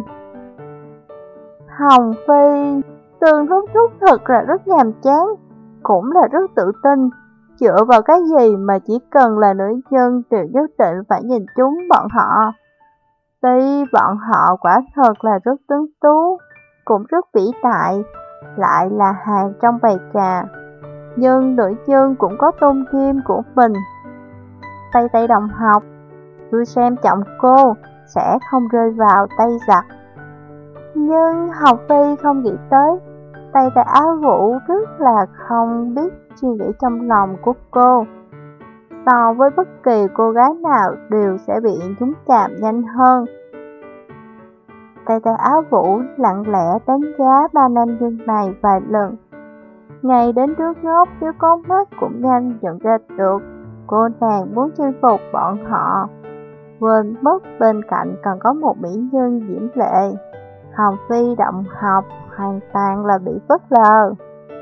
Hồng Phi, Tương Thúc Thúc thật là rất nhàm chán, cũng là rất tự tin. Dựa vào cái gì mà chỉ cần là nữ nhân đều nhất định phải nhìn chúng bọn họ? Tuy bọn họ quả thật là rất tuấn tú, cũng rất vĩ đại, lại là hàng trong bầy cà, nhưng nữ nhân cũng có tôn nghiêm của mình. Tây Tây đồng học, tôi xem trọng cô sẽ không rơi vào tay giặc. Nhưng Hồng Phi không nghĩ tới Tây Tây Á Vũ rất là không biết suy nghĩ trong lòng của cô. So với bất kỳ cô gái nào đều sẽ bị chúng chạm nhanh hơn. Tây Tây Á Vũ lặng lẽ đánh giá ba nam nhân này vài lần. Ngay đến đứa ngốc thiếu con mắt cũng nhanh nhận ra được cô nàng muốn chinh phục bọn họ, quên mất bên cạnh còn có một mỹ nhân diễm lệ. Hồng Phi động học hoàn toàn là bị phớt lờ.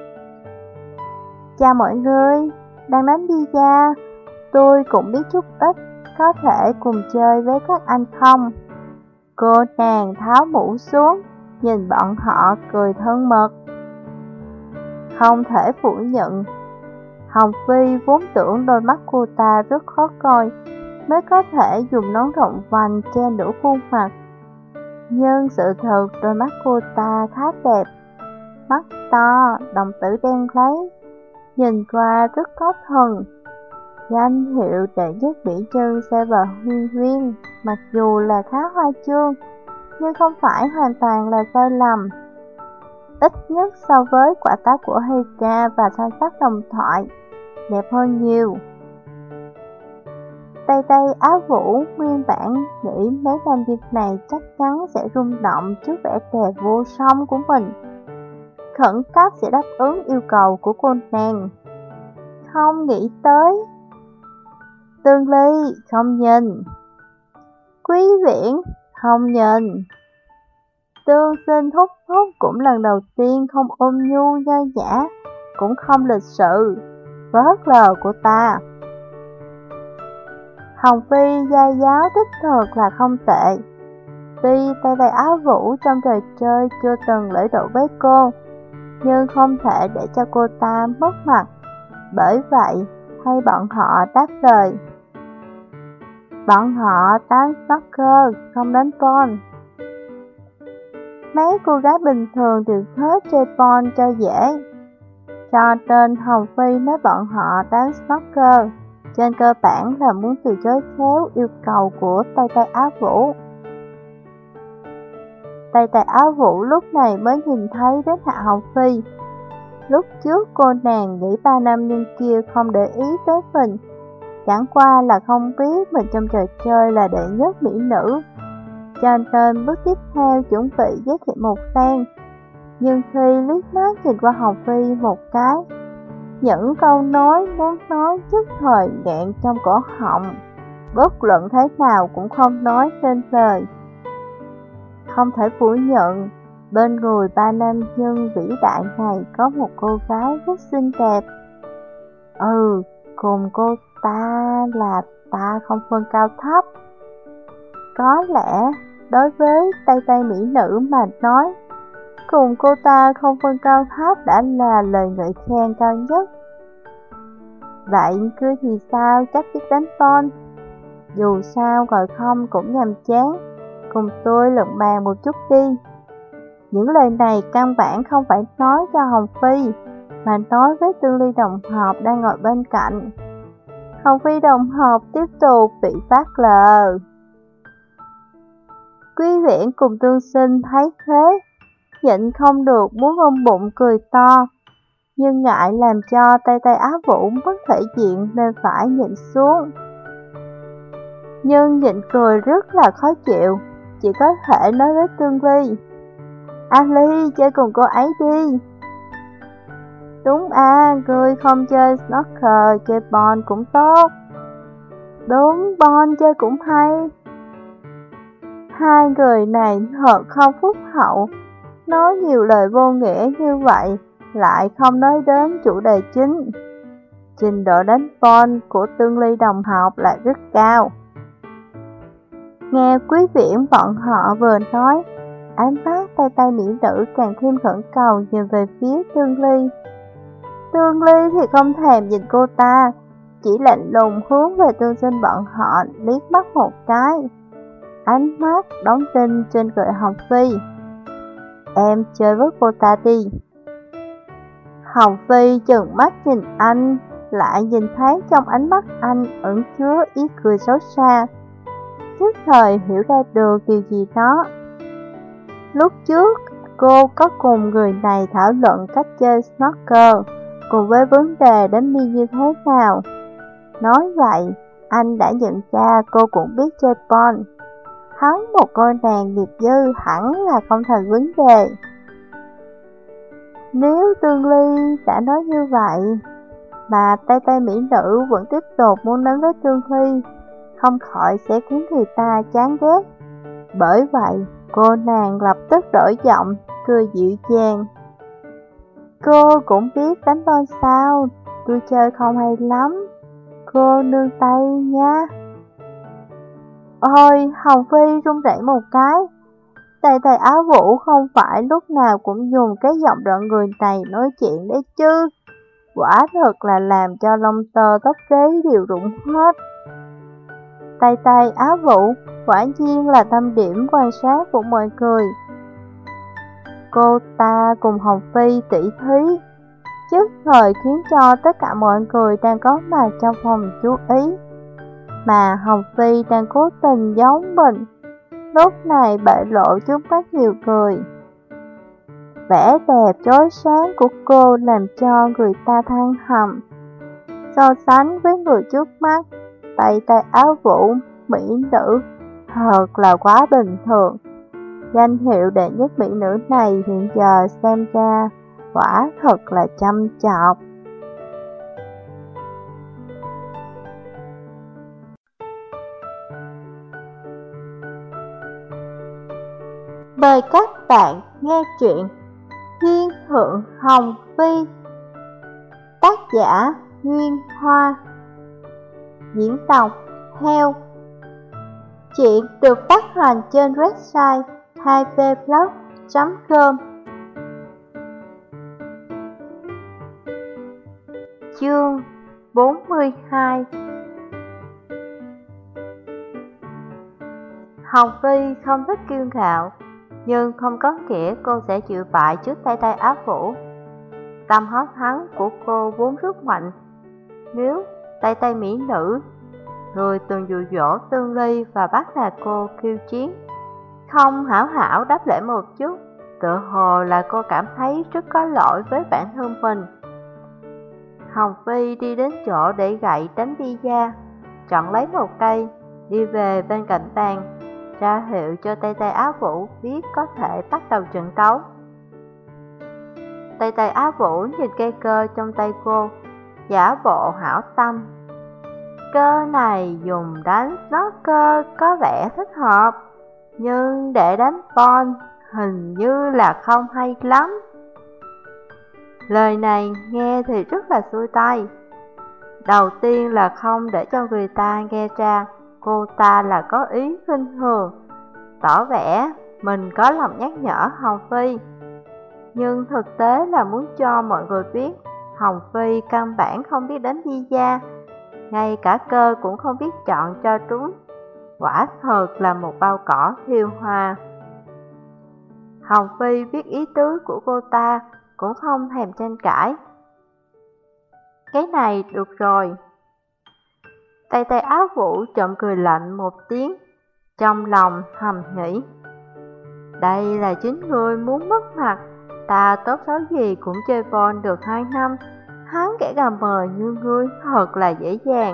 Chào mọi người, đang đánh pizza, tôi cũng biết chút ít, có thể cùng chơi với các anh không? Cô nàng tháo mũ xuống, nhìn bọn họ cười thân mật. Không thể phủ nhận, Hồng Phi vốn tưởng đôi mắt cô ta rất khó coi, mới có thể dùng nón rộng vành che nửa khuôn mặt. Nhưng sự thật đôi mắt cô ta khá đẹp, mắt to, đồng tử đen lấy, nhìn qua rất có thần. Danh hiệu đệ nhất mỹ nhân Sever Huyên Huyên mặc dù là khá hoa chương, nhưng không phải hoàn toàn là sai lầm. Ít nhất so với quả táo của Heika và thanh sắc đồng thoại, đẹp hơn nhiều. Tây Tây Á Vũ nguyên bản nghĩ mấy nam nhân này chắc chắn sẽ rung động trước vẻ đẹp vô song của mình, khẩn cấp sẽ đáp ứng yêu cầu của cô nàng. Không nghĩ tới Tương Ly không nhìn, Quý Viễn không nhìn, Tương Sinh Thúc Thúc cũng lần đầu tiên không ôm nhu nho nhã, cũng không lịch sự, vớt lờ của ta. Hồng Phi gia giáo đích thật là không tệ. Tuy Tây Tây Á Vũ trong trò chơi chưa từng lễ độ với cô, nhưng không thể để cho cô ta mất mặt. Bởi vậy, hay bọn họ đáp lời. Bọn họ tán soccer, không đánh pon. Mấy cô gái bình thường đều hết chơi pon cho dễ. cho nên Hồng Phi nói bọn họ đánh snooker, trên cơ bản là muốn từ chối khéo yêu cầu của Tây Tây Á Vũ. Tây Tây Á Vũ lúc này mới nhìn thấy đến Hạ Hồng Phi. Lúc trước cô nàng nghĩ ba nam nhân kia không để ý tới mình, chẳng qua là không biết mình trong trò chơi là đệ nhất mỹ nữ, cho nên bước tiếp theo chuẩn bị giới thiệu một phen. Nhưng khi liếc mắt nhìn qua Hồng Phi một cái, những câu nói muốn nói nhất thời nghẹn trong cổ họng, bất luận thế nào cũng không nói nên lời. Không thể phủ nhận, bên người ba nam nhân vĩ đại này có một cô gái rất xinh đẹp. Ừ, cùng cô ta là ta không phân cao thấp. Có lẽ đối với Tây Tây mỹ nữ mà nói, cùng cô ta không phân cao thấp đã là lời ngợi khen cao nhất. Vậy cứ thì sao chắc biết đánh con. Dù sao ngồi không cũng nhàm chán, cùng tôi luận bàn một chút đi. Những lời này căn bản không phải nói cho Hồng Phi, mà nói với Tương Ly đồng học đang ngồi bên cạnh. Hồng Phi đồng học tiếp tục bị phát lờ. Quý Viễn cùng Tương Sinh thấy thế, nhịn không được muốn ôm bụng cười to, nhưng ngại làm cho Tây Tây Á Vũ mất thể diện nên phải nhịn xuống. Nhưng nhịn cười rất là khó chịu, chỉ có thể nói với Tương Ly: "A Ly, chơi cùng cô ấy đi." "Đúng à, ngươi không chơi snooker, chơi bon cũng tốt." "Đúng, bon chơi cũng hay." Hai người này thật không phúc hậu, nói nhiều lời vô nghĩa như vậy, lại không nói đến chủ đề chính. Trình độ đánh bon của Tương Ly đồng học lại rất cao. Nghe Quý Viễn bọn họ vừa nói, ánh mắt Tây Tây mỹ nữ càng thêm khẩn cầu nhìn về phía Tương Ly. Tương Ly thì không thèm nhìn cô ta, chỉ lạnh lùng hướng về Tương Sinh bọn họ liếc mắt một cái. Ánh mắt đóng đinh trên người Hồng Phi. "Em chơi với cô ta đi." Hồng Phi chừng mắt nhìn anh, lại nhìn thấy trong ánh mắt anh ẩn chứa ý cười xấu xa, nhất thời hiểu ra được điều gì đó. Lúc trước, cô có cùng người này thảo luận cách chơi snooker, cùng với vấn đề đánh bi như thế nào. Nói vậy, anh đã nhận ra cô cũng biết chơi bon. Hắn một cô nàng nghiệp dư hẳn là không thành vấn đề. Nếu Tương Ly đã nói như vậy, mà Tây Tây mỹ nữ vẫn tiếp tục muốn đánh với Tương Ly, không khỏi sẽ khiến người ta chán ghét. Bởi vậy, cô nàng lập tức đổi giọng, cười dịu dàng. "Cô cũng biết đánh bon sao, tôi chơi không hay lắm, cô nương tay nha." Ôi, Hồng Phi run rẩy một cái. Tây Tây Á Vũ không phải lúc nào cũng dùng cái giọng đoạn người này nói chuyện đấy chứ. Quả thật là làm cho lông tơ tóc gáy đều rụng hết. Tây Tây Á Vũ quả nhiên là tâm điểm quan sát của mọi người. Cô ta cùng Hồng Phi tỷ thí, nhất thời khiến cho tất cả mọi người đang có mặt trong phòng chú ý. Mà Hồng Phi đang cố tình giấu mình, lúc này bại lộ trước mắt nhiều người. Vẻ đẹp chói sáng của cô làm cho người ta than thầm. So sánh với người trước mắt, Tây Tây Á Vũ, mỹ nữ, thật là quá bình thường. Danh hiệu đệ nhất mỹ nữ này hiện giờ xem ra quả thật là chăm chọc. Mời các bạn nghe truyện Thiên Thượng Hồng Phi, tác giả Nguyên Hoa, diễn đọc Heo. Chuyện được phát hành trên website hai v blog chấm com. Chương bốn mươi hai. Hồng Phi không thích kiêu ngạo, nhưng không có nghĩa cô sẽ chịu bại trước Tây Tây Á Vũ. tâm háo thắng của cô vốn rất mạnh. Nếu Tây Tây mỹ nữ, người từng dụ dỗ Tương Ly và bắt nạt cô khiêu chiến, không hảo hảo đáp lễ một chút, tựa hồ là cô cảm thấy rất có lỗi với bản thân mình. Hồng Phi đi đến chỗ để gậy đánh pizza, chọn lấy một cây, đi về bên cạnh bàn, ra hiệu cho Tây Tây Á Vũ biết có thể bắt đầu trận đấu. Tây Tây Á Vũ nhìn cây cơ trong tay cô, giả bộ hảo tâm. Cơ này dùng đánh snooker có vẻ thích hợp, nhưng để đánh pon hình như là không hay lắm. Lời này nghe thì rất là xuôi tai. Đầu tiên là không để cho người ta nghe ra cô ta là có ý khinh thường, tỏ vẻ mình có lòng nhắc nhở Hồng Phi. Nhưng thực tế là muốn cho mọi người biết Hồng Phi căn bản không biết đánh pizza, ngay cả cơ cũng không biết chọn cho trúng. Quả thật là một bao cỏ thiêu hoa. Hồng Phi biết ý tứ của cô ta, cũng không thèm tranh cãi. Cái này được rồi. Tây Tây Á Vũ trộm cười lạnh một tiếng, trong lòng thầm nghĩ. Đây là chính ngươi muốn mất mặt, ta tốt xấu gì cũng chơi pon được hai năm, hắn kẻ gà mờ như ngươi thật là dễ dàng.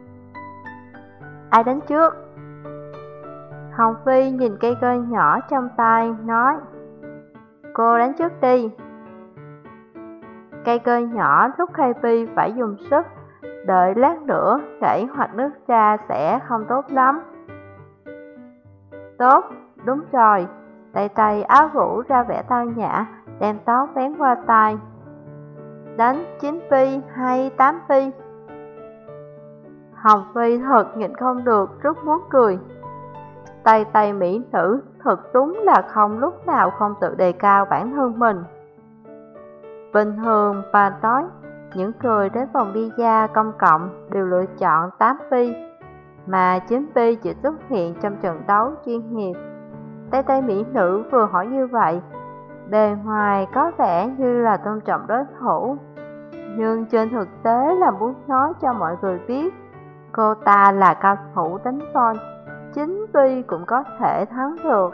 Ai đánh trước? Hồng Phi nhìn cây cơ nhỏ trong tay, nói. Cô đánh trước đi. Cây cơ nhỏ lúc khai phi phải dùng sức, đợi lát nữa chảy hoặc nước ra sẽ không tốt lắm. Tốt, đúng rồi. Tây Tây Á Vũ ra vẻ tao nhã, đem tóc vén qua tai. Đánh chín phi hay tám phi? Hồng Phi thật nhịn không được, rất muốn cười. Tây Tây mỹ nữ thật đúng là không lúc nào không tự đề cao bản thân mình. Bình thường bà nói, những người đến phòng pizza công cộng đều lựa chọn tám phi, mà chín phi chỉ xuất hiện trong trận đấu chuyên nghiệp. Tây Tây mỹ nữ vừa hỏi như vậy, bề ngoài có vẻ như là tôn trọng đối thủ, nhưng trên thực tế là muốn nói cho mọi người biết cô ta là cao thủ đánh pon, chính phi cũng có thể thắng được.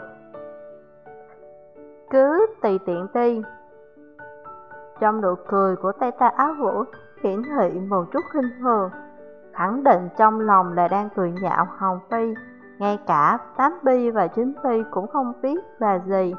Cứ tùy tiện đi. Trong nụ cười của Tây Tây Á Vũ hiển thị một chút khinh thường, khẳng định trong lòng là đang cười nhạo Hồng Phi, ngay cả tám phi và chín phi cũng không biết là gì.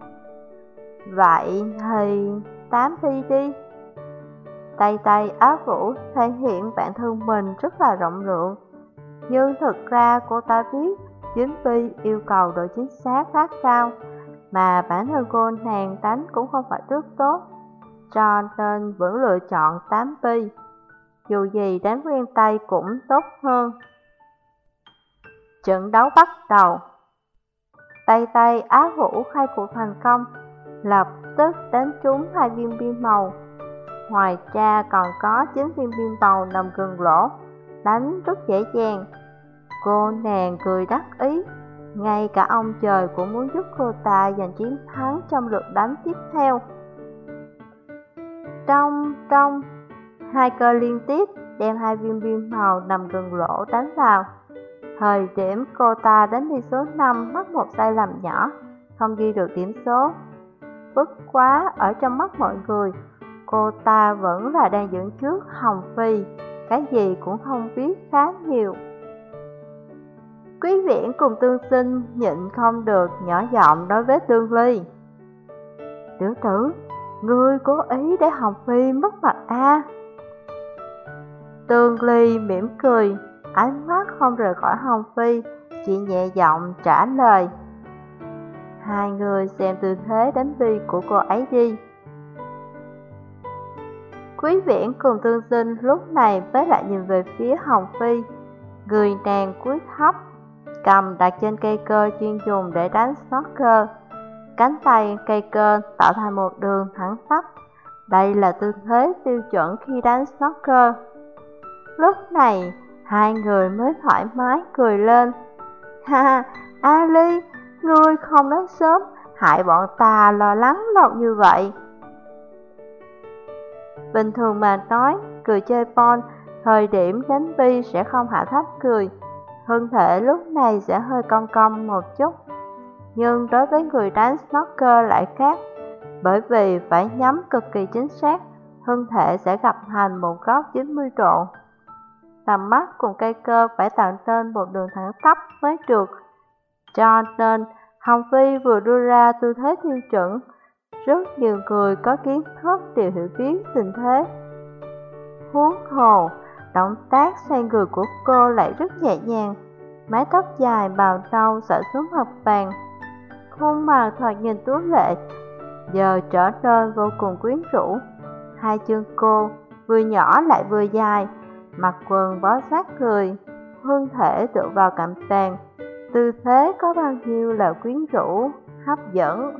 Vậy thì tám phi đi. Tây Tây Á Vũ thể hiện bản thân mình rất là rộng lượng, nhưng thực ra cô ta biết chín phi yêu cầu độ chính xác khá cao, mà bản thân cô nàng đánh cũng không phải rất tốt, cho nên vẫn lựa chọn tám phi. Dù gì đánh quen tay cũng tốt hơn. Trận đấu bắt đầu. Tây Tây Á Vũ khai cuộc thành công, lập tức đánh trúng hai viên bi màu. Ngoài ra còn có chín viên bi màu nằm gần lỗ, đánh rất dễ dàng. Cô nàng cười đắc ý, ngay cả ông trời cũng muốn giúp cô ta giành chiến thắng trong lượt đánh tiếp theo. Trong trong hai cơ liên tiếp đem hai viên bi màu nằm gần lỗ đánh vào. Thời điểm cô ta đánh đi số năm mắc một sai lầm nhỏ, không ghi được điểm số. Bất quá ở trong mắt mọi người, cô ta vẫn là đang dẫn trước Hồng Phi, cái gì cũng không biết khá nhiều. Quý Viễn cùng Tương Sinh nhịn không được nhỏ giọng nói với Tương Ly. Tiểu tử, ngươi cố ý để Hồng Phi mất mặt a? Tương Ly mỉm cười, ánh mắt không rời khỏi Hồng Phi, chỉ nhẹ giọng trả lời. Hai người xem tư thế đánh bi của cô ấy đi. Quý Viễn cùng Tương Sinh lúc này mới lại nhìn về phía Hồng Phi. Người nàng cúi thấp, cầm đặt trên cây cơ chuyên dùng để đánh snooker. Cánh tay cây cơ tạo thành một đường thẳng tắp. Đây là tư thế tiêu chuẩn khi đánh snooker. Lúc này, hai người mới thoải mái cười lên. Ha, Ali, ngươi không nói sớm, hại bọn ta lo lắng lâu như vậy. Bình thường mà nói, cười chơi pon, thời điểm đánh bi sẽ không hạ thấp cười, thân thể lúc này sẽ hơi cong cong một chút. Nhưng đối với người đánh snooker lại khác, bởi vì phải nhắm cực kỳ chính xác, thân thể sẽ gặp thành một góc chín mươi độ. Tầm mắt cùng cây cơ phải tạo nên một đường thẳng tắp mới được. Cho nên, Hồng Phi vừa đưa ra tư thế tiêu chuẩn, rất nhiều người có kiến thức đều hiểu biết tình thế. Huống hồ, động tác xoay người của cô lại rất nhẹ nhàng, mái tóc dài bào nâu xõa xuống mặt vàng. Khuôn mặt thoạt nhìn tú lệ, giờ trở nên vô cùng quyến rũ. Hai chân cô vừa nhỏ lại vừa dài, mặc quần bó sát người, thân thể tựa vào cạnh bàn, tư thế có bao nhiêu là quyến rũ, hấp dẫn.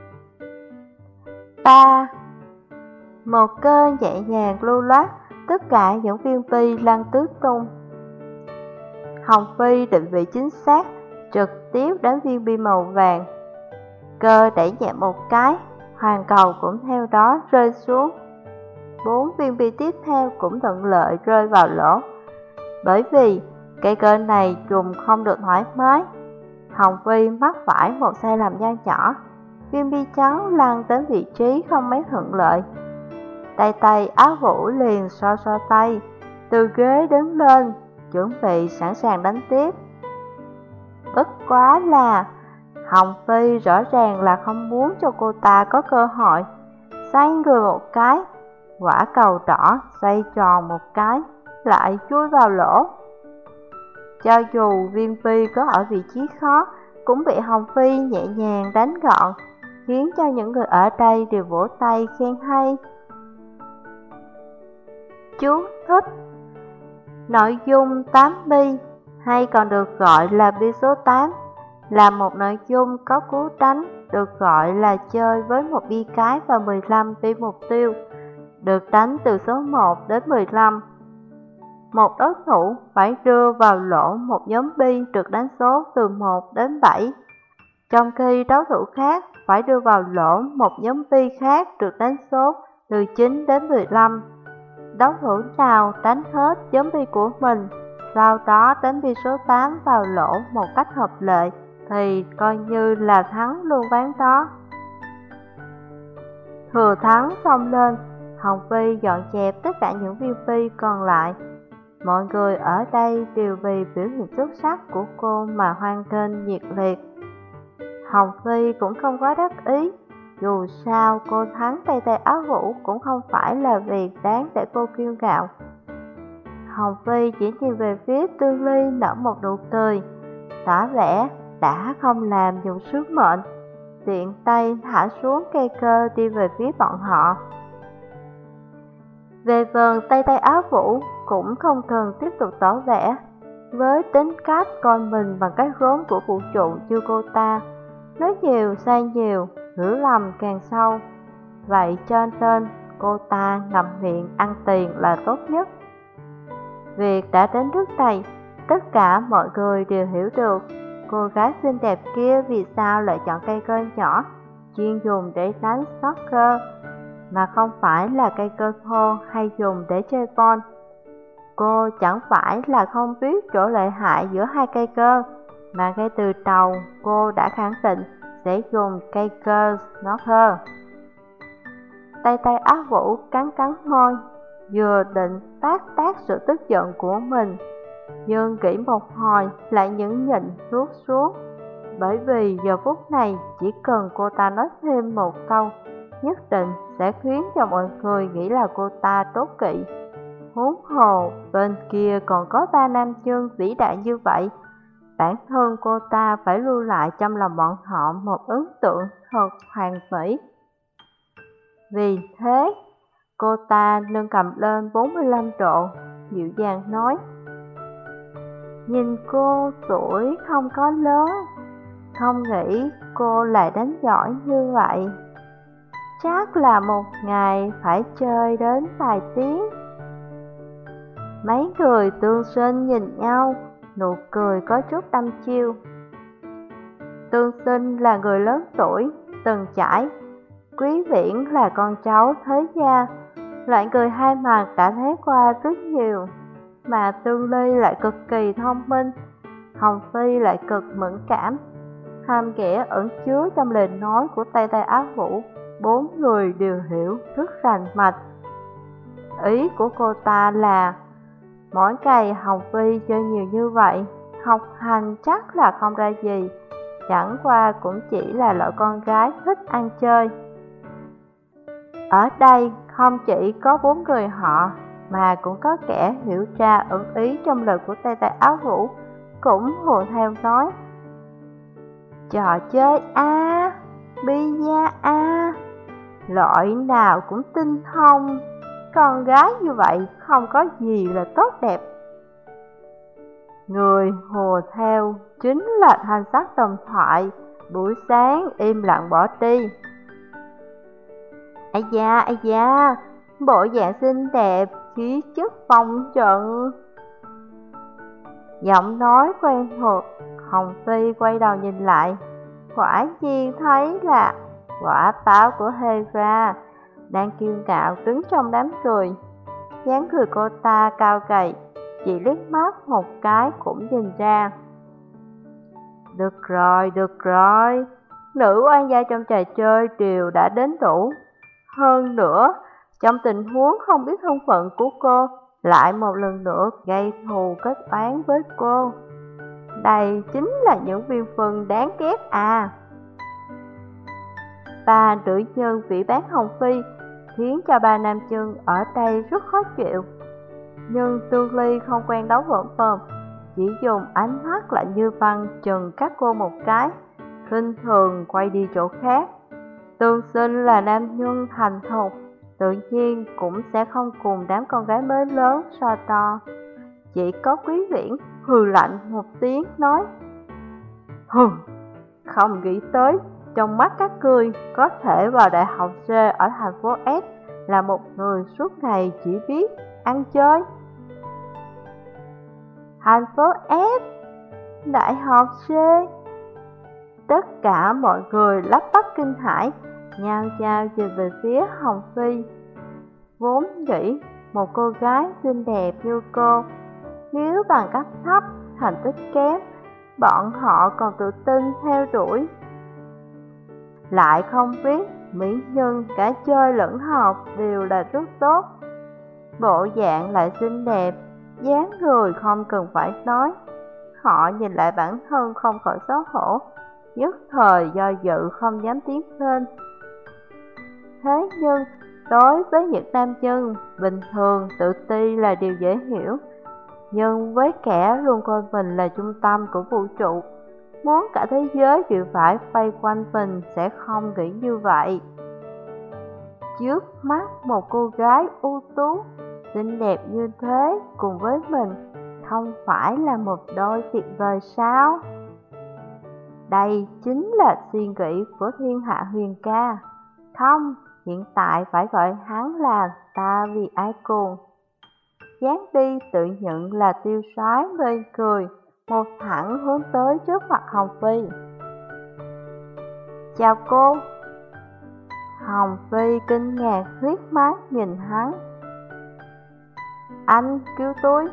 Ba. Một cơ nhẹ nhàng lưu loát, tất cả những viên bi lăn tứ tung. Hồng Phi định vị chính xác, trực tiếp đánh viên bi màu vàng. Cơ đẩy nhẹ một cái, hoàn cầu cũng theo đó rơi xuống. Bốn viên bi tiếp theo cũng thuận lợi rơi vào lỗ. Bởi vì cây cơ này trùng không được thoải mái, Hồng Phi mắc phải một sai lầm nho nhỏ. Viên bi trắng lăn đến vị trí không mấy thuận lợi. Tay tay áo vũ liền so so tay, từ ghế đứng lên, chuẩn bị sẵn sàng đánh tiếp. Bất quá là Hồng Phi rõ ràng là không muốn cho cô ta có cơ hội. Xoay người một cái, quả cầu đỏ xoay tròn một cái, lại chui vào lỗ. Cho dù viên bi có ở vị trí khó, cũng bị Hồng Phi nhẹ nhàng đánh gọn, khiến cho những người ở đây đều vỗ tay khen hay. Chú thích: nội dung tám bi, hay còn được gọi là bi số tám, là một nội dung có cú đánh, được gọi là chơi với một bi cái và mười lăm bi mục tiêu, được đánh từ số một đến mười lăm. Một đối thủ phải đưa vào lỗ một nhóm bi được đánh số từ một đến bảy, trong khi đối thủ khác phải đưa vào lỗ một nhóm bi khác được đánh số từ chín đến mười lăm. Đối thủ nào đánh hết nhóm bi của mình, sau đó đánh bi số tám vào lỗ một cách hợp lệ, thì coi như là thắng luôn ván đó. Thừa thắng xông lên, Hồng Phi dọn dẹp tất cả những viên bi còn lại. Mọi người ở đây đều vì biểu hiện xuất sắc của cô mà hoan nghênh nhiệt liệt. Hồng Phi cũng không quá đắc ý, dù sao cô thắng tay tay áo vũ cũng không phải là việc đáng để cô kiêu ngạo. Hồng Phi chỉ nhìn về phía Tư Ly nở một nụ cười, tỏ vẻ đã không làm dụng sứ mệnh, tiện tay thả xuống cây cơ đi về phía bọn họ. Về phần tay tay áo vũ cũng không cần tiếp tục tỏ vẻ, với tính cách coi mình bằng cái rốn của vũ trụ như cô ta, nói nhiều sai nhiều, hiểu lầm càng sâu. Vậy cho nên cô ta ngậm miệng ăn tiền là tốt nhất. Việc đã đến nước này, tất cả mọi người đều hiểu được cô gái xinh đẹp kia vì sao lại chọn cây cơ nhỏ chuyên dùng để đánh snooker, mà không phải là cây cơ thô hay dùng để chơi pon. Cô chẳng phải là không biết chỗ lợi hại giữa hai cây cơ, mà ngay từ đầu cô đã khẳng định sẽ dùng cây cơ snooker. Tay tay áo vũ cắn cắn môi, vừa định phát tác sự tức giận của mình, nhưng nghĩ một hồi lại nhẫn nhịn nuốt xuống, bởi vì giờ phút này chỉ cần cô ta nói thêm một câu, nhất định sẽ khiến cho mọi người nghĩ là cô ta đố kỵ. Huống hồ bên kia còn có ba nam nhân vĩ đại như vậy, bản thân cô ta phải lưu lại trong lòng bọn họ một ấn tượng thật hoàn mỹ. Vì thế, cô ta nâng cầm lên bốn mươi lăm độ, dịu dàng nói: nhìn cô tuổi không có lớn, không nghĩ cô lại đánh giỏi như vậy. Chắc là một ngày phải chơi đến vài tiếng. Mấy người tương sinh nhìn nhau, nụ cười có chút đăm chiêu. Tương sinh là người lớn tuổi, từng trải. Quý Viễn là con cháu thế gia, Loại người hai mặt đã thấy qua rất nhiều, mà Tương Ly lại cực kỳ thông minh, Hồng Phi lại cực mẫn cảm. Hàm nghĩa ẩn chứa trong lời nói của Tây Tây Á Vũ, bốn người đều hiểu rất rành mạch. Ý của cô ta là, mỗi ngày Hồng Phi chơi nhiều như vậy, học hành chắc là không ra gì, chẳng qua cũng chỉ là loại con gái thích ăn chơi. Ở đây không chỉ có bốn người họ, mà cũng có kẻ hiểu ra ẩn ý trong lời của Tây Tây Á Vũ, cũng hùa theo nói: trò chơi a, bida a, loại nào cũng tinh thông, con gái như vậy không có gì là tốt đẹp. Người hùa theo chính là Thanh Sắc đồng thoại, buổi sáng im lặng bỏ đi. Ây da, ây da, bộ dạng xinh đẹp, khí chất phong trần. Giọng nói quen thuộc, Hồng Phi quay đầu nhìn lại, quả nhiên thấy là quả táo của Hera đang kiêu ngạo đứng trong đám cười. Dáng người cô ta cao gầy, chỉ liếc mắt một cái cũng nhìn ra. Được rồi, được rồi, nữ oan gia trong trò chơi đều đã đến đủ. Hơn nữa, trong tình huống không biết thân phận của cô, lại một lần nữa gây thù kết oán với cô. Đây chính là những viên phân đáng ghét à. Ba nữ nhân phỉ báng Hồng Phi khiến cho ba nam nhân ở đây rất khó chịu. Nhưng Tương Ly không quen đấu võ mồm, chỉ dùng ánh mắt lạnh như băng chừng các cô một cái, khinh thường quay đi chỗ khác. Tương Sinh là nam nhân thành thục, tự nhiên cũng sẽ không cùng đám con gái mới lớn so to. Chỉ có Quý Viễn hừ lạnh một tiếng nói: hừ, không nghĩ tới trong mắt các ngươi có thể vào đại học C ở thành phố S là một người suốt ngày chỉ biết ăn chơi. Thành phố S, đại học C. Tất cả mọi người lắp bắp kinh hãi, nhao nhao nhìn về phía Hồng Phi. Vốn nghĩ một cô gái xinh đẹp như cô, nếu bằng cấp thấp, thành tích kém, bọn họ còn tự tin theo đuổi. Lại không biết mỹ nhân cả chơi lẫn học đều là rất tốt. Bộ dạng lại xinh đẹp, dáng người không cần phải nói. Họ nhìn lại bản thân không khỏi xấu hổ, nhất thời do dự không dám tiến lên. Thế nhưng đối với những nam nhân bình thường, tự ti là điều dễ hiểu. Nhưng với kẻ luôn coi mình là trung tâm của vũ trụ, muốn cả thế giới đều phải vây quanh mình, sẽ không nghĩ như vậy. Trước mắt một cô gái ưu tú, xinh đẹp như thế cùng với mình, không phải là một đôi tuyệt vời sao? Đây chính là suy nghĩ của thiên hạ huyền ca. Không, hiện tại phải gọi hắn là Ta Vì Ai Cuồng. Dáng đi tự nhận là tiêu sái bên cười, một thẳng hướng tới trước mặt Hồng Phi. Chào cô. Hồng Phi kinh ngạc liếc mắt nhìn hắn. Anh cứu tôi.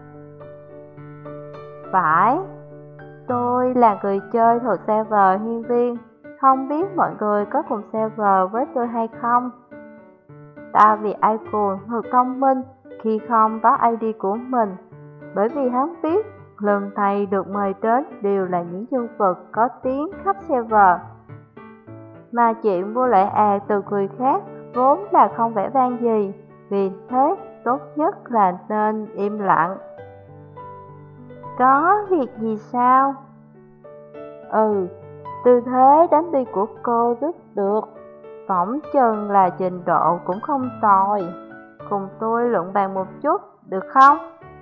Phải, tôi là người chơi thuộc server hiên viên, không biết mọi người có cùng server với tôi hay không. Ta Vì Ai Cuồng thật thông minh khi không báo i đê của mình, bởi vì hắn biết lần này được mời đến đều là những nhân vật có tiếng khắp server. Mà chuyện mua lại ạt từ người khác vốn là không vẻ vang gì, vì thế tốt nhất là nên im lặng. Có việc gì sao? Ừ, tư thế đánh đi của cô rất được, phỏng chừng là trình độ cũng không tồi. Cùng tôi luận bàn một chút, được không?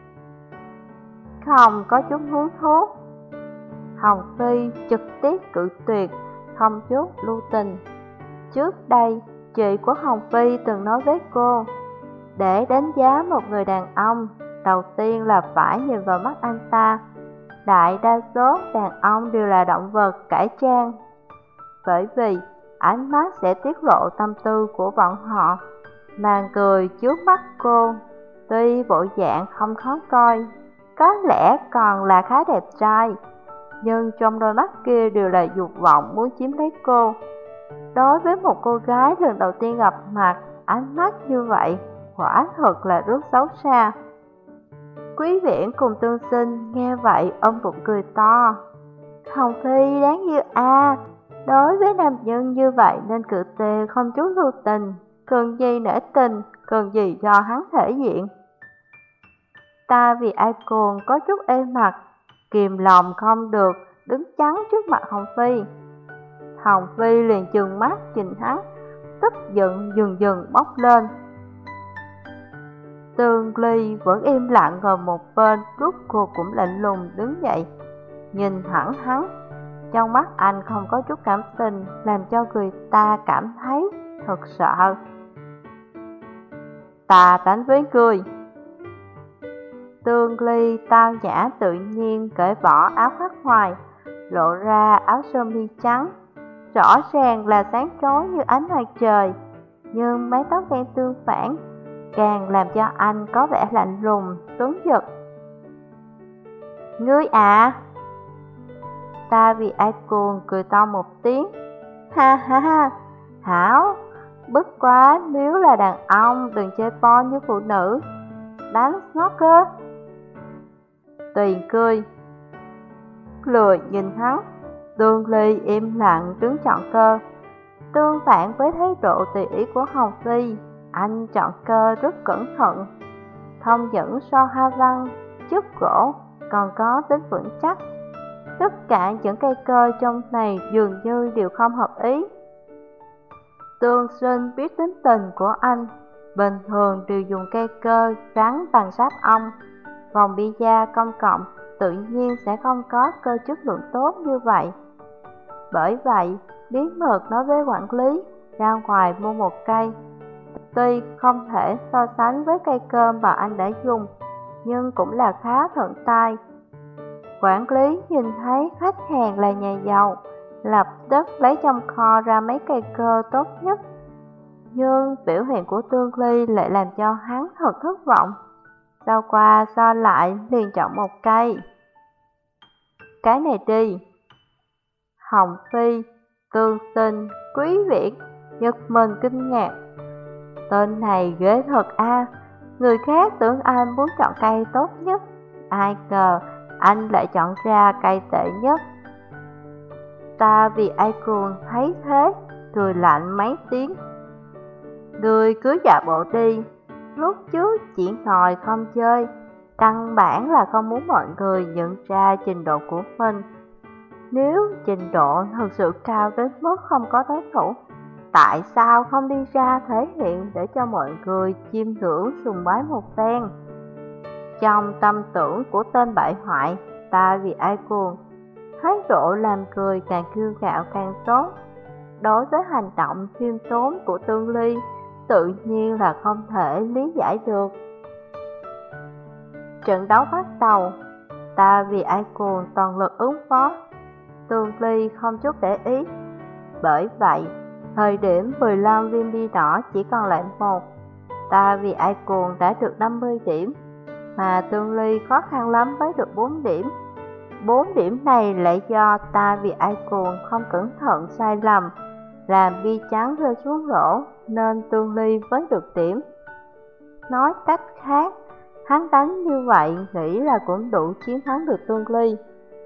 Không có chút hứng thú. Hồng Phi trực tiếp cự tuyệt, không chút lưu tình. Trước đây, chị của Hồng Phi từng nói với cô, để đánh giá một người đàn ông, đầu tiên là phải nhìn vào mắt anh ta. Đại đa số đàn ông đều là động vật cải trang, bởi vì ánh mắt sẽ tiết lộ tâm tư của bọn họ. Màn cười trước mắt cô, tuy bộ dạng không khó coi, có lẽ còn là khá đẹp trai, nhưng trong đôi mắt kia đều là dục vọng muốn chiếm lấy cô. Đối với một cô gái lần đầu tiên gặp mặt, ánh mắt như vậy quả thật là rất xấu xa. Quý Viễn cùng Tương Sinh nghe vậy ôm bụng cười to. Hồng Phi đáng yêu a, đối với nam nhân như vậy nên cự tuyệt không chút lưu tình, cần gì nể tình, cần gì do hắn thể diện. Ta vì ai cuồng có chút ê mặt, kìm lòng không được, đứng chắn trước mặt Hồng Phi. Hồng Phi liền trừng mắt nhìn hắn, tức giận dần dần bốc lên. Tương Ly vẫn im lặng ngồi một bên, rút cuộc cũng lạnh lùng đứng dậy, nhìn thẳng hắn. Trong mắt anh không có chút cảm tình, làm cho người ta cảm thấy thật sợ. Ta đánh với ngươi. Tương Ly tao nhã tự nhiên cởi bỏ áo khoác ngoài, lộ ra áo sơ mi trắng, rõ ràng là sáng chói như ánh mặt trời, nhưng mái tóc đen tương phản càng làm cho anh có vẻ lạnh lùng, tuấn giật. Ngươi à? Ta vì ai cuồng cười to một tiếng. Ha ha ha, hảo, bất quá nếu là đàn ông đừng chơi pon như phụ nữ, đánh snooker. Tùy cười. Lười nhìn hắn, Tương Ly im lặng đứng chọn cơ. Tương phản với thái độ tùy ý của Hồng Phi, anh chọn cơ rất cẩn thận, không những so hoa văn, chất gỗ, còn có tính vững chắc. Tất cả những cây cơ trong này dường như đều không hợp ý. Tương Sinh biết tính tình của anh, bình thường đều dùng cây cơ gắn bằng sáp ong. Vòng bida công cộng tự nhiên sẽ không có cơ chất lượng tốt như vậy. Bởi vậy, bí mật nói với quản lý, ra ngoài mua một cây. Tuy không thể so sánh với cây cơ mà anh đã dùng, nhưng cũng là khá thuận tay. Quản lý nhìn thấy khách hàng là nhà giàu, lập tức lấy trong kho ra mấy cây cơ tốt nhất. Nhưng biểu hiện của Tương Ly lại làm cho hắn thật thất vọng. Sau qua so lại liền chọn một cây. Cái này đi. Hồng Phi, Tương Sinh, Quý Viễn giật mình kinh ngạc. Tên này ghê thật a, người khác tưởng anh muốn chọn cây tốt nhất, ai ngờ anh lại chọn ra cây tệ nhất. Ta vì ai cuồng thấy thế, cười lạnh mấy tiếng. Người cứ giả bộ đi, lúc trước chỉ ngồi không chơi, căn bản là không muốn mọi người nhận ra trình độ của mình. Nếu trình độ thật sự cao đến mức không có đối thủ, tại sao không đi ra thể hiện để cho mọi người chiêm ngưỡng sùng bái một phen? Trong tâm tưởng của tên bại hoại, ta vì ai cuồng, thái độ làm cười càng kiêu ngạo càng tốt. Đối với hành động khiêm tốn của Tương Ly, tự nhiên là không thể lý giải được. Trận đấu bắt đầu, ta vì ai cuồng toàn lực ứng phó, Tương Ly không chút để ý. Bởi vậy, thời điểm mười lăm viên bi đỏ chỉ còn lại một, ta vì ai cuồng đã được năm mươi điểm, mà Tương Ly khó khăn lắm mới được bốn điểm. bốn điểm này lại do ta vì ai cuồng không cẩn thận sai lầm, làm bi trắng rơi xuống rổ, nên Tương Ly mới được điểm. Nói cách khác, hắn đánh như vậy nghĩ là cũng đủ chiến thắng được Tương Ly.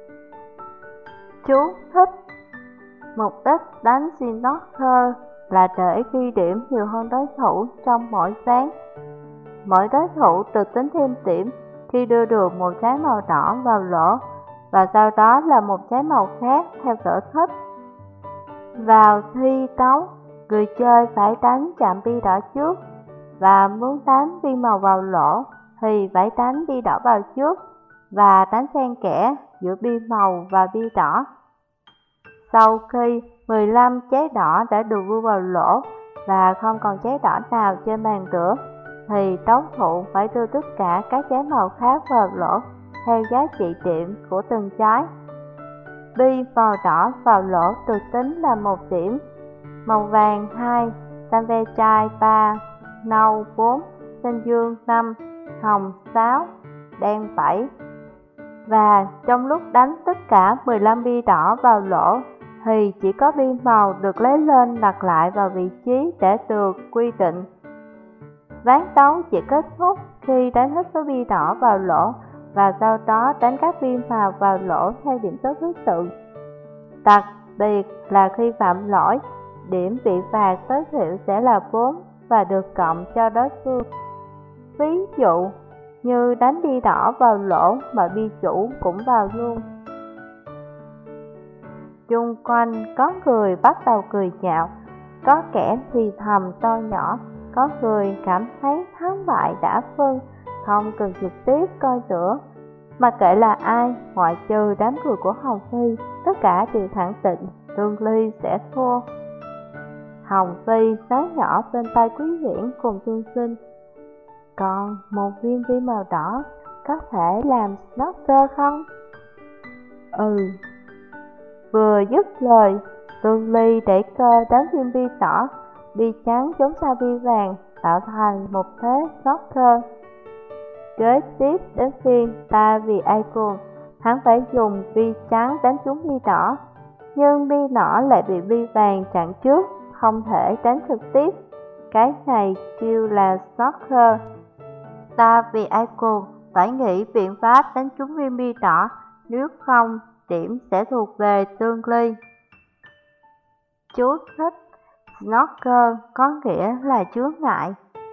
Chú thích: mục đích đánh snooker là để ghi điểm nhiều hơn đối thủ trong mỗi ván. Mỗi đối thủ được tính thêm điểm khi đưa được một trái màu đỏ vào lỗ, và sau đó là một trái màu khác theo sở thích. Vào thi đấu, người chơi phải đánh chạm bi đỏ trước, và muốn đánh bi màu vào lỗ thì phải đánh bi đỏ vào trước và đánh xen kẽ giữa bi màu và bi đỏ. Sau khi mười lăm trái đỏ đã được vươn vào lỗ và không còn trái đỏ nào trên bàn nữa, thì đấu thủ phải đưa tất cả các trái màu khác vào lỗ theo giá trị điểm của từng trái. Bi màu đỏ vào lỗ được tính là một điểm, màu vàng hai, tam ve chai ba, nâu bốn, xanh dương năm, hồng sáu, đen bảy. Và trong lúc đánh tất cả mười lăm bi đỏ vào lỗ thì chỉ có bi màu được lấy lên đặt lại vào vị trí để được quy định. Ván đấu chỉ kết thúc khi đánh hết số bi đỏ vào lỗ và sau đó đánh các bi màu vào lỗ theo điểm số thứ tự. Đặc biệt là khi phạm lỗi, điểm bị phạt tối thiểu sẽ là bốn và được cộng cho đối phương. Ví dụ như đánh bi đỏ vào lỗ mà bi chủ cũng vào luôn. Chung quanh có người bắt đầu cười nhạo, có kẻ thì thầm to nhỏ, có người cảm thấy thắng bại đã phân, không cần trực tiếp coi nữa. Mà kệ là ai, ngoại trừ đám người của Hồng Phi, tất cả đều khẳng định Tương Ly sẽ thua. Hồng Phi nói nhỏ bên tai Quý Viễn cùng Tương Sinh: còn một viên bi màu đỏ có thể làm snooker không? Ừ. Vừa dứt lời, Tương Ly để cơ đánh viên bi đỏ, bi trắng trốn sau bi vàng, tạo thành một thế snooker. Kế tiếp đến phiên Ta Vì Ai Cuồng, hắn phải dùng bi trắng đánh trúng bi đỏ, nhưng bi đỏ lại bị bi vàng chặn trước, không thể đánh trực tiếp. Cái này kêu là snooker. Ta Vì Ai Cuồng phải nghĩ biện pháp đánh trúng viên bi đỏ, nếu không điểm sẽ thuộc về Tương Ly. Chú thích: snooker có nghĩa là chướng ngại.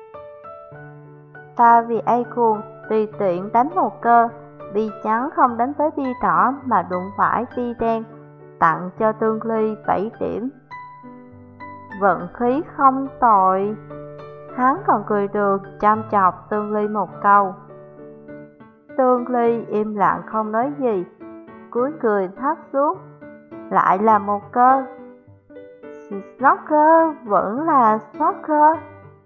Ta Vì Ai Cuồng tùy tiện đánh một cơ, bi trắng không đánh tới bi đỏ mà đụng phải bi đen, tặng cho Tương Ly bảy điểm. Vận khí không tồi. Hắn còn cười được chăm chọc Tương Ly một câu. Tương Ly im lặng không nói gì, cúi cười thấp xuống. Lại là một cơ. Snooker vẫn là snooker.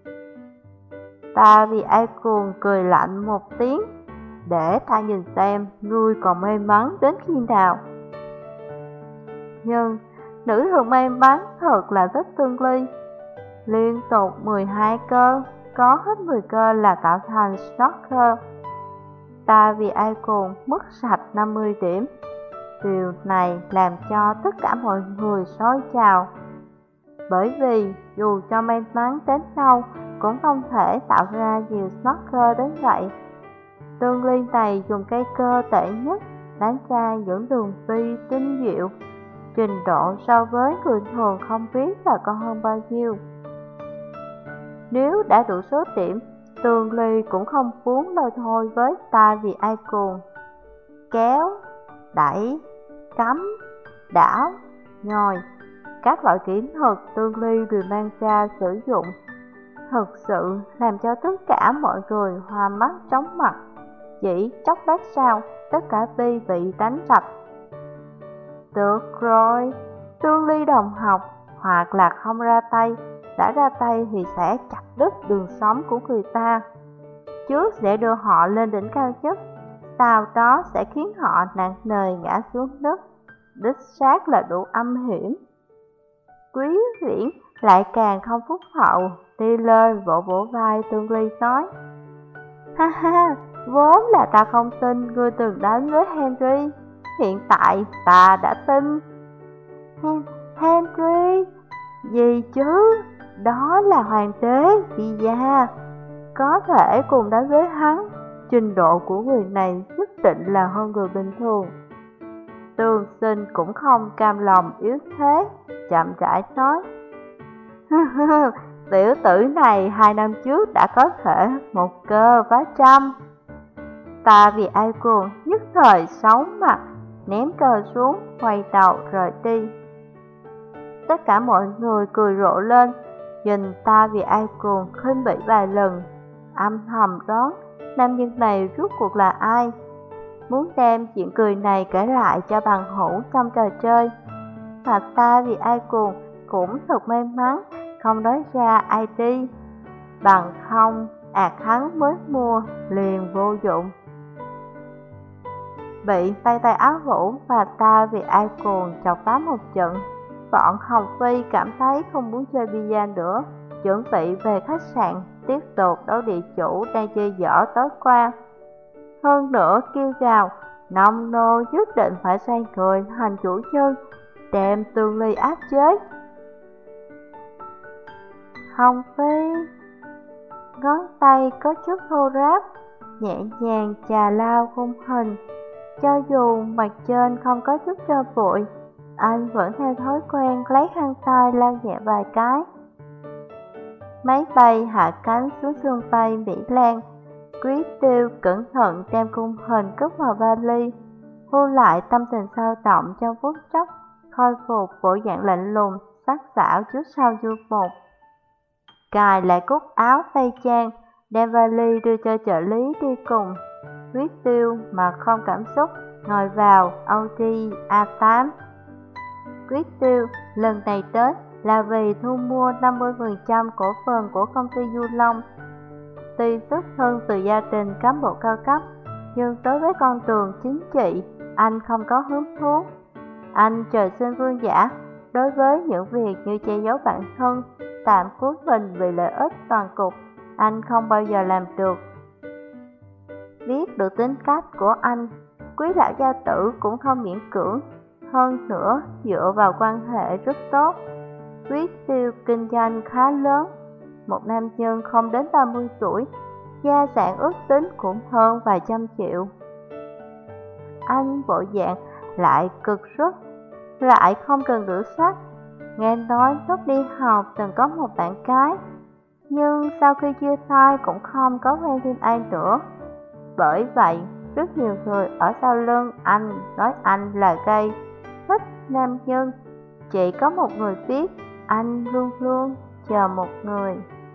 Ta Vì Ai Cuồng cười lạnh một tiếng. Để ta nhìn xem ngươi còn may mắn đến khi nào. Nhưng nữ thường may mắn thật là rất Tương Ly. Liên tục mười hai cơ, có hết mười cơ là tạo thành snooker. Ta Vì Ai Cuồng mất sạch năm mươi điểm. Điều này làm cho tất cả mọi người sôi trào. Bởi vì dù cho may mắn đến đâu cũng không thể tạo ra nhiều snooker đến vậy. Tương Ly này dùng cây cơ tệ nhất, đánh ra những đường bi tinh diệu, trình độ so với người thường không biết là còn hơn bao nhiêu. Nếu đã đủ số điểm, Tương Ly cũng không muốn lôi thôi với Ta Vì Ai Cuồng. Kéo, đẩy, cắm, đảo, nhồi, các loại kỹ thuật Tương Ly đều mang ra sử dụng, thực sự làm cho tất cả mọi người hoa mắt chóng mặt. Chỉ chốc lát sau, tất cả bi bị đánh sạch. Được rồi, Tương Ly đồng học, hoặc là không ra tay, đã ra tay thì sẽ chặt đứt đường sống của người ta. Trước sẽ đưa họ lên đỉnh cao nhất, sau đó sẽ khiến họ nặng nề ngã xuống đất. Đích xác là đủ âm hiểm. Quý Viễn lại càng không phúc hậu, đi lên vỗ vỗ vai Tương Ly nói: Ha ha, vốn là ta không tin ngươi từng đánh với Henry, hiện tại ta đã tin. Hen Henry? Gì chứ? Đó là hoàng đế Bia, có thể cùng đánh với hắn. Trình độ của người này nhất định là hơn người bình thường. Tương Sinh cũng không cam lòng yếu thế, chậm rãi nói: Tiểu tử này hai năm trước đã có thể một cơ phá trăm. Ta Vì Ai Cuồng nhất thời xấu mặt, ném cờ xuống, quay đầu rời đi. Tất cả mọi người cười rộ lên, nhìn Ta Vì Ai Cuồng khinh bỉ vài lần, âm thầm đoán nam nhân này rốt cuộc là ai, muốn đem chuyện cười này kể lại cho bằng hữu trong trò chơi. Mà Ta Vì Ai Cuồng cũng thật may mắn không nói ra i đê, bằng không ạt hắn mới mua liền vô dụng. Bị tay tay áo vũ và Ta Vì Ai Cuồng chọc phá một trận, bọn Hồng Phi cảm thấy không muốn chơi bia nữa, chuẩn bị về khách sạn tiếp tục đấu địa chủ đang chơi dở tối qua. Hơn nữa kêu gào, nông nô nhất định phải xoay người thành chủ nhân, đem Tương Ly áp chế. Hồng Phi ngón tay có chút thô ráp, nhẹ nhàng chà lau khung hình. Cho dù mặt trên không có chút tro bụi, anh vẫn theo thói quen lấy khăn tay lau nhẹ vài cái. Máy bay hạ cánh xuống sân bay Mỹ Lan. Quý Tiêu cẩn thận đem khung hình cất vào vali, thu lại tâm tình sao động trong phút chốc, khôi phục bộ dạng lạnh lùng, sắc sảo trước sau du một. Cài lại cúc áo tây trang, đem vali đưa cho trợ lý đi cùng. Quý Tiêu mà không cảm xúc ngồi vào Audi a tám. Quý Tiêu lần này tới là vì thu mua năm mươi phần trăm cổ phần của công ty Du Long. Tuy xuất thân từ gia đình cán bộ cao cấp, nhưng đối với con đường chính trị, anh không có hứng thú. Anh trời sinh vương giả, đối với những việc như che giấu bản thân, tạm cuối mình vì lợi ích toàn cục, anh không bao giờ làm được. Biết được tính cách của anh, Quý lão gia tử cũng không miễn cưỡng. Hơn nữa, dựa vào quan hệ rất tốt, Quý Tiêu kinh doanh khá lớn. Một nam nhân không đến ba mươi tuổi, gia sản ước tính cũng hơn vài trăm triệu. Anh bộ dạng lại cực sức, lại không cần rửa sách. Nghe nói lúc đi học từng có một bạn gái, nhưng sau khi chia tay cũng không có quen thêm ai nữa. Bởi vậy, rất nhiều người ở sau lưng anh nói anh là gay, thích nam nhân. Chỉ có một người biết, anh luôn luôn chờ một người.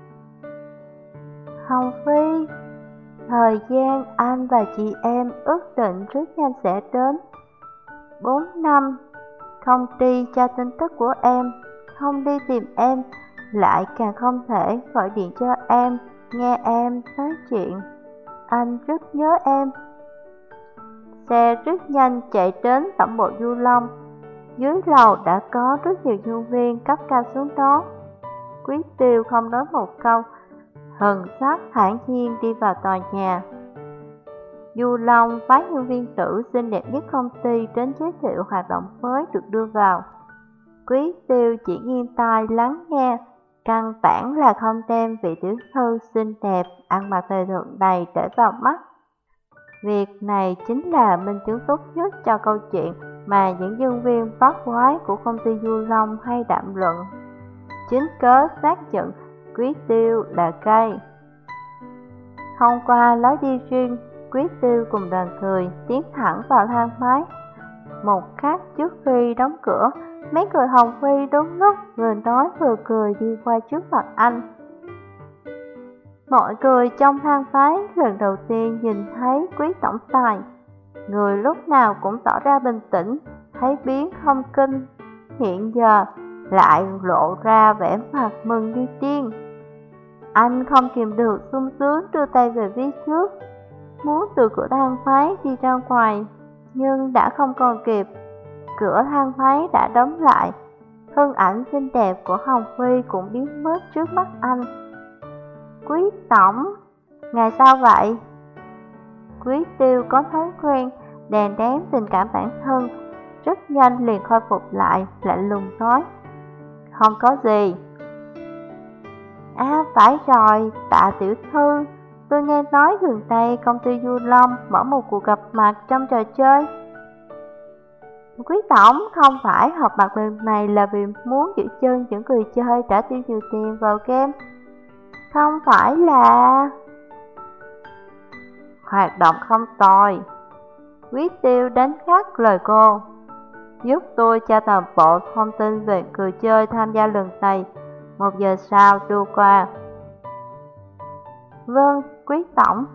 Hồng Phi, thời gian anh và chị em ước định rất nhanh sẽ đến. Bốn năm, không đi cho tin tức của em, không đi tìm em, lại càng không thể gọi điện cho em, nghe em nói chuyện. Anh rất nhớ em. Xe rất nhanh chạy đến tổng bộ Du Long. Dưới lầu đã có rất nhiều nhân viên cấp cao xuống đó. Quý Tiêu không nói một câu, hần sắc thản nhiên đi vào tòa nhà. Du Long phái nhân viên nữ xinh đẹp nhất công ty đến giới thiệu hoạt động mới được đưa vào. Quý Tiêu chỉ nghiêng tai lắng nghe, căn bản là không đem vị tiểu thư xinh đẹp ăn mặc thời thượng này để vào mắt. Việc này chính là minh chứng tốt nhất cho câu chuyện mà những nhân viên bát quái của công ty Du Long hay đàm luận. Chính cớ xác nhận Quý Tiêu là gay. Hôm qua lối đi riêng, Quý Tiêu cùng đoàn người tiến thẳng vào thang máy. Một khắc trước khi đóng cửa, mấy người Hồng Phi đúng lúc vừa nói vừa cười đi qua trước mặt anh. Mọi người trong thang máy lần đầu tiên nhìn thấy Quý tổng tài. Người lúc nào cũng tỏ ra bình tĩnh, thấy biến không kinh. Hiện giờ lại lộ ra vẻ mặt mừng như điên. Anh không kìm được sung sướng đưa tay về phía trước, muốn từ cửa thang máy đi ra ngoài, nhưng đã không còn kịp. Cửa thang máy đã đóng lại, thân ảnh xinh đẹp của Hồng Phi cũng biến mất trước mắt anh. Quý tổng, ngày sao vậy? Quý Tiêu có thói quen đè nén tình cảm bản thân, rất nhanh liền khôi phục lại, lạnh lùng nói, không có gì. À phải rồi, Tạ tiểu thư, tôi nghe nói gần đây công ty Du Long mở một cuộc gặp mặt trong trò chơi. Quý tổng, không phải họp mặt lần này là vì muốn giữ chân những người chơi đã tiêu nhiều tiền vào game. Không phải là... Hoạt động không tồi. Quý Tiêu đánh gắt lời cô. Giúp tôi tra toàn bộ thông tin về người chơi tham gia lần này. Một giờ sau đưa qua. Vâng, Quý tổng.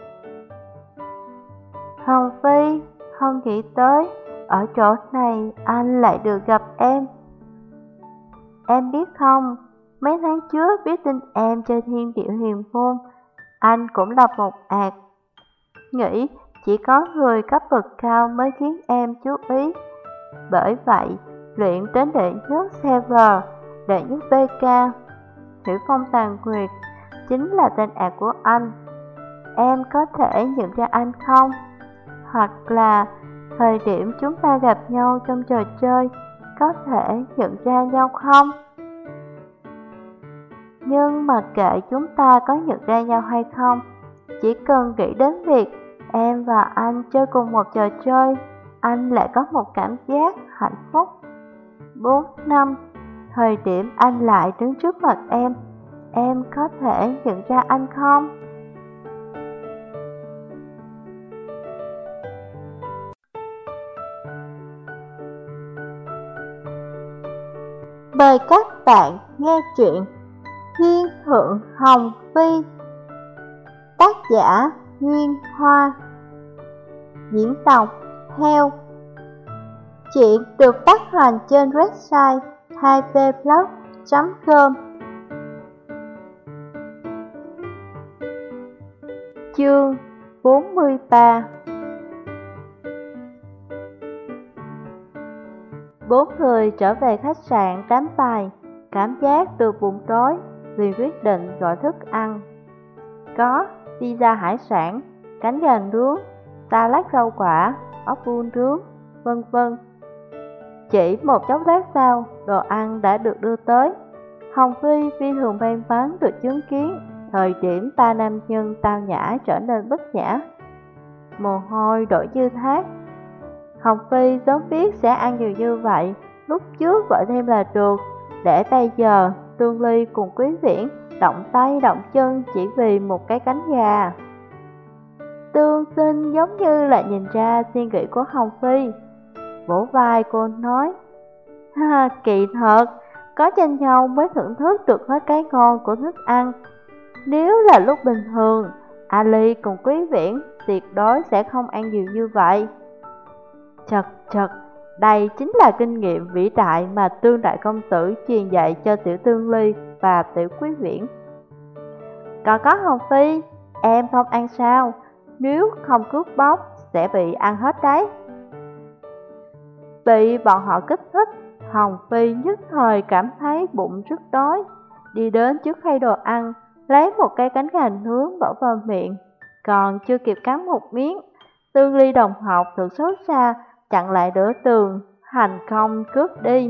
Hồng Phi, không nghĩ tới ở chỗ này anh lại được gặp em. Em biết không, mấy tháng trước biết tin em chơi Thiên Điệu Huyền Môn, anh cũng lập một ạt. Nghĩ chỉ có người cấp bậc cao mới khiến em chú ý. Bởi vậy, luyện đến đệ nhất server, đệ nhất bê ca, Hiểu Phong Tàn Nguyệt, chính là tên ảo của anh. Em có thể nhận ra anh không? Hoặc là thời điểm chúng ta gặp nhau trong trò chơi, có thể nhận ra nhau không? Nhưng mà kệ chúng ta có nhận ra nhau hay không, chỉ cần nghĩ đến việc em và anh chơi cùng một trò chơi, anh lại có một cảm giác hạnh phúc. Bốn năm, thời điểm anh lại đứng trước mặt em, em có thể nhận ra anh không? Mời các bạn nghe truyện Thiên Thượng Hồng Phi, tác giả Nguyên Hoa, diễn đọc Heo. Truyện được phát hành trên website hai v blog chấm com. Chương bốn mươi ba. Bốn người trở về khách sạn đánh bài, cảm giác được bụng đói, liền quyết định gọi thức ăn. Có pizza hải sản, cánh gà nướng, salad rau quả, ốc bu nướng, vân vân. Chỉ một chốc lát sau, đồ ăn đã được đưa tới. Hồng Phi phi thường may mắn được chứng kiến thời điểm ba nam nhân tao nhã trở nên bất nhã. Mồ hôi đổ như thác. Hồng Phi sớm biết sẽ ăn nhiều như vậy, lúc trước gọi thêm là được, để bây giờ Tương Ly cùng Quý Viễn động tay động chân chỉ vì một cái cánh gà. Tương Sinh giống như là nhìn ra suy nghĩ của Hồng Phi, vỗ vai cô nói: Ha, kỳ thật, có tranh nhau mới thưởng thức được hết cái ngon của thức ăn. Nếu là lúc bình thường, Ali cùng Quý Viễn tuyệt đối sẽ không ăn nhiều như vậy. Chật chật, đây chính là kinh nghiệm vĩ đại mà Tương đại công tử truyền dạy cho tiểu Tương Ly và tiểu Quý Viễn. Còn có Hồng Phi, em không ăn sao? Nếu không cướp bóc sẽ bị ăn hết đấy. Bị bọn họ kích thích, Hồng Phi nhất thời cảm thấy bụng rất đói, đi đến trước khay đồ ăn, lấy một cái cánh gà nướng bỏ vào miệng. Còn chưa kịp cắn một miếng, Tương Ly đồng học từ xấu xa chặn lại đỡ tường, hành không cướp đi.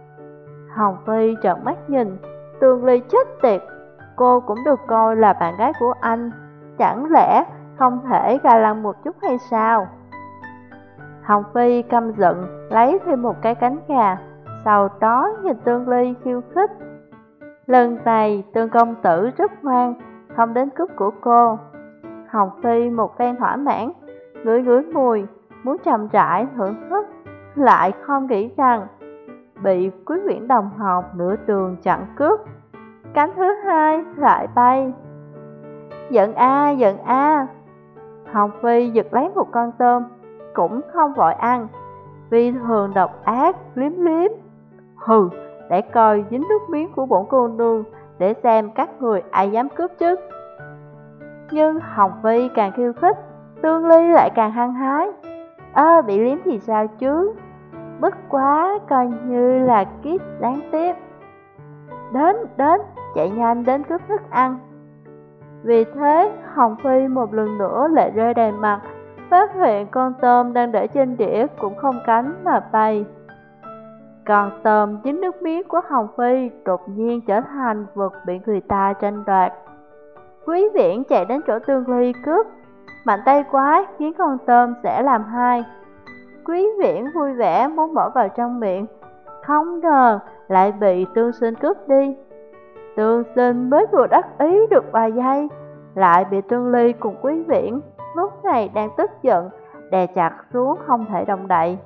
Hồng Phi trợn mắt nhìn, Tương Ly chết tiệt, cô cũng được coi là bạn gái của anh, chẳng lẽ không thể ga lăng một chút hay sao? Hồng Phi căm giận, lấy thêm một cái cánh gà, sau đó nhìn Tương Ly khiêu khích. Lần này Tương công tử rất ngoan, không đến cướp của cô. Hồng Phi một phen thỏa mãn, ngửi ngửi mùi, muốn chậm rãi thưởng thức, lại không nghĩ rằng bị Quý Viễn đồng học nửa đường chặn cướp. Cánh thứ hai lại bay. Giận a, giận a. Hồng Phi giật lấy một con tôm, cũng không vội ăn, vì thường độc ác, liếm liếm. Hừ, để coi dính nước miếng của bổn cô nương, để xem các người ai dám cướp chứ. Nhưng Hồng Phi càng khiêu khích, Tương Ly lại càng hăng hái. Ơ, bị liếm thì sao chứ? Bất quá coi như là kiếp đáng tiếc. Đến, đến, chạy nhanh đến cướp thức ăn. Vì thế, Hồng Phi một lần nữa lại rơi đầy mặt, phát hiện con tôm đang để trên đĩa cũng không cánh mà bay. Còn tôm dính nước miếng của Hồng Phi đột nhiên trở thành vật bị người ta tranh đoạt. Quý Viễn chạy đến chỗ Tương Ly cướp, mạnh tay quá khiến con tôm sẽ làm hai. Quý Viễn vui vẻ muốn bỏ vào trong miệng, không ngờ lại bị Tương Sinh cướp đi. Tương Sinh mới vừa đắc ý được vài giây, lại bị Tương Ly cùng Quý Viễn lúc này đang tức giận đè chặt xuống không thể động đậy.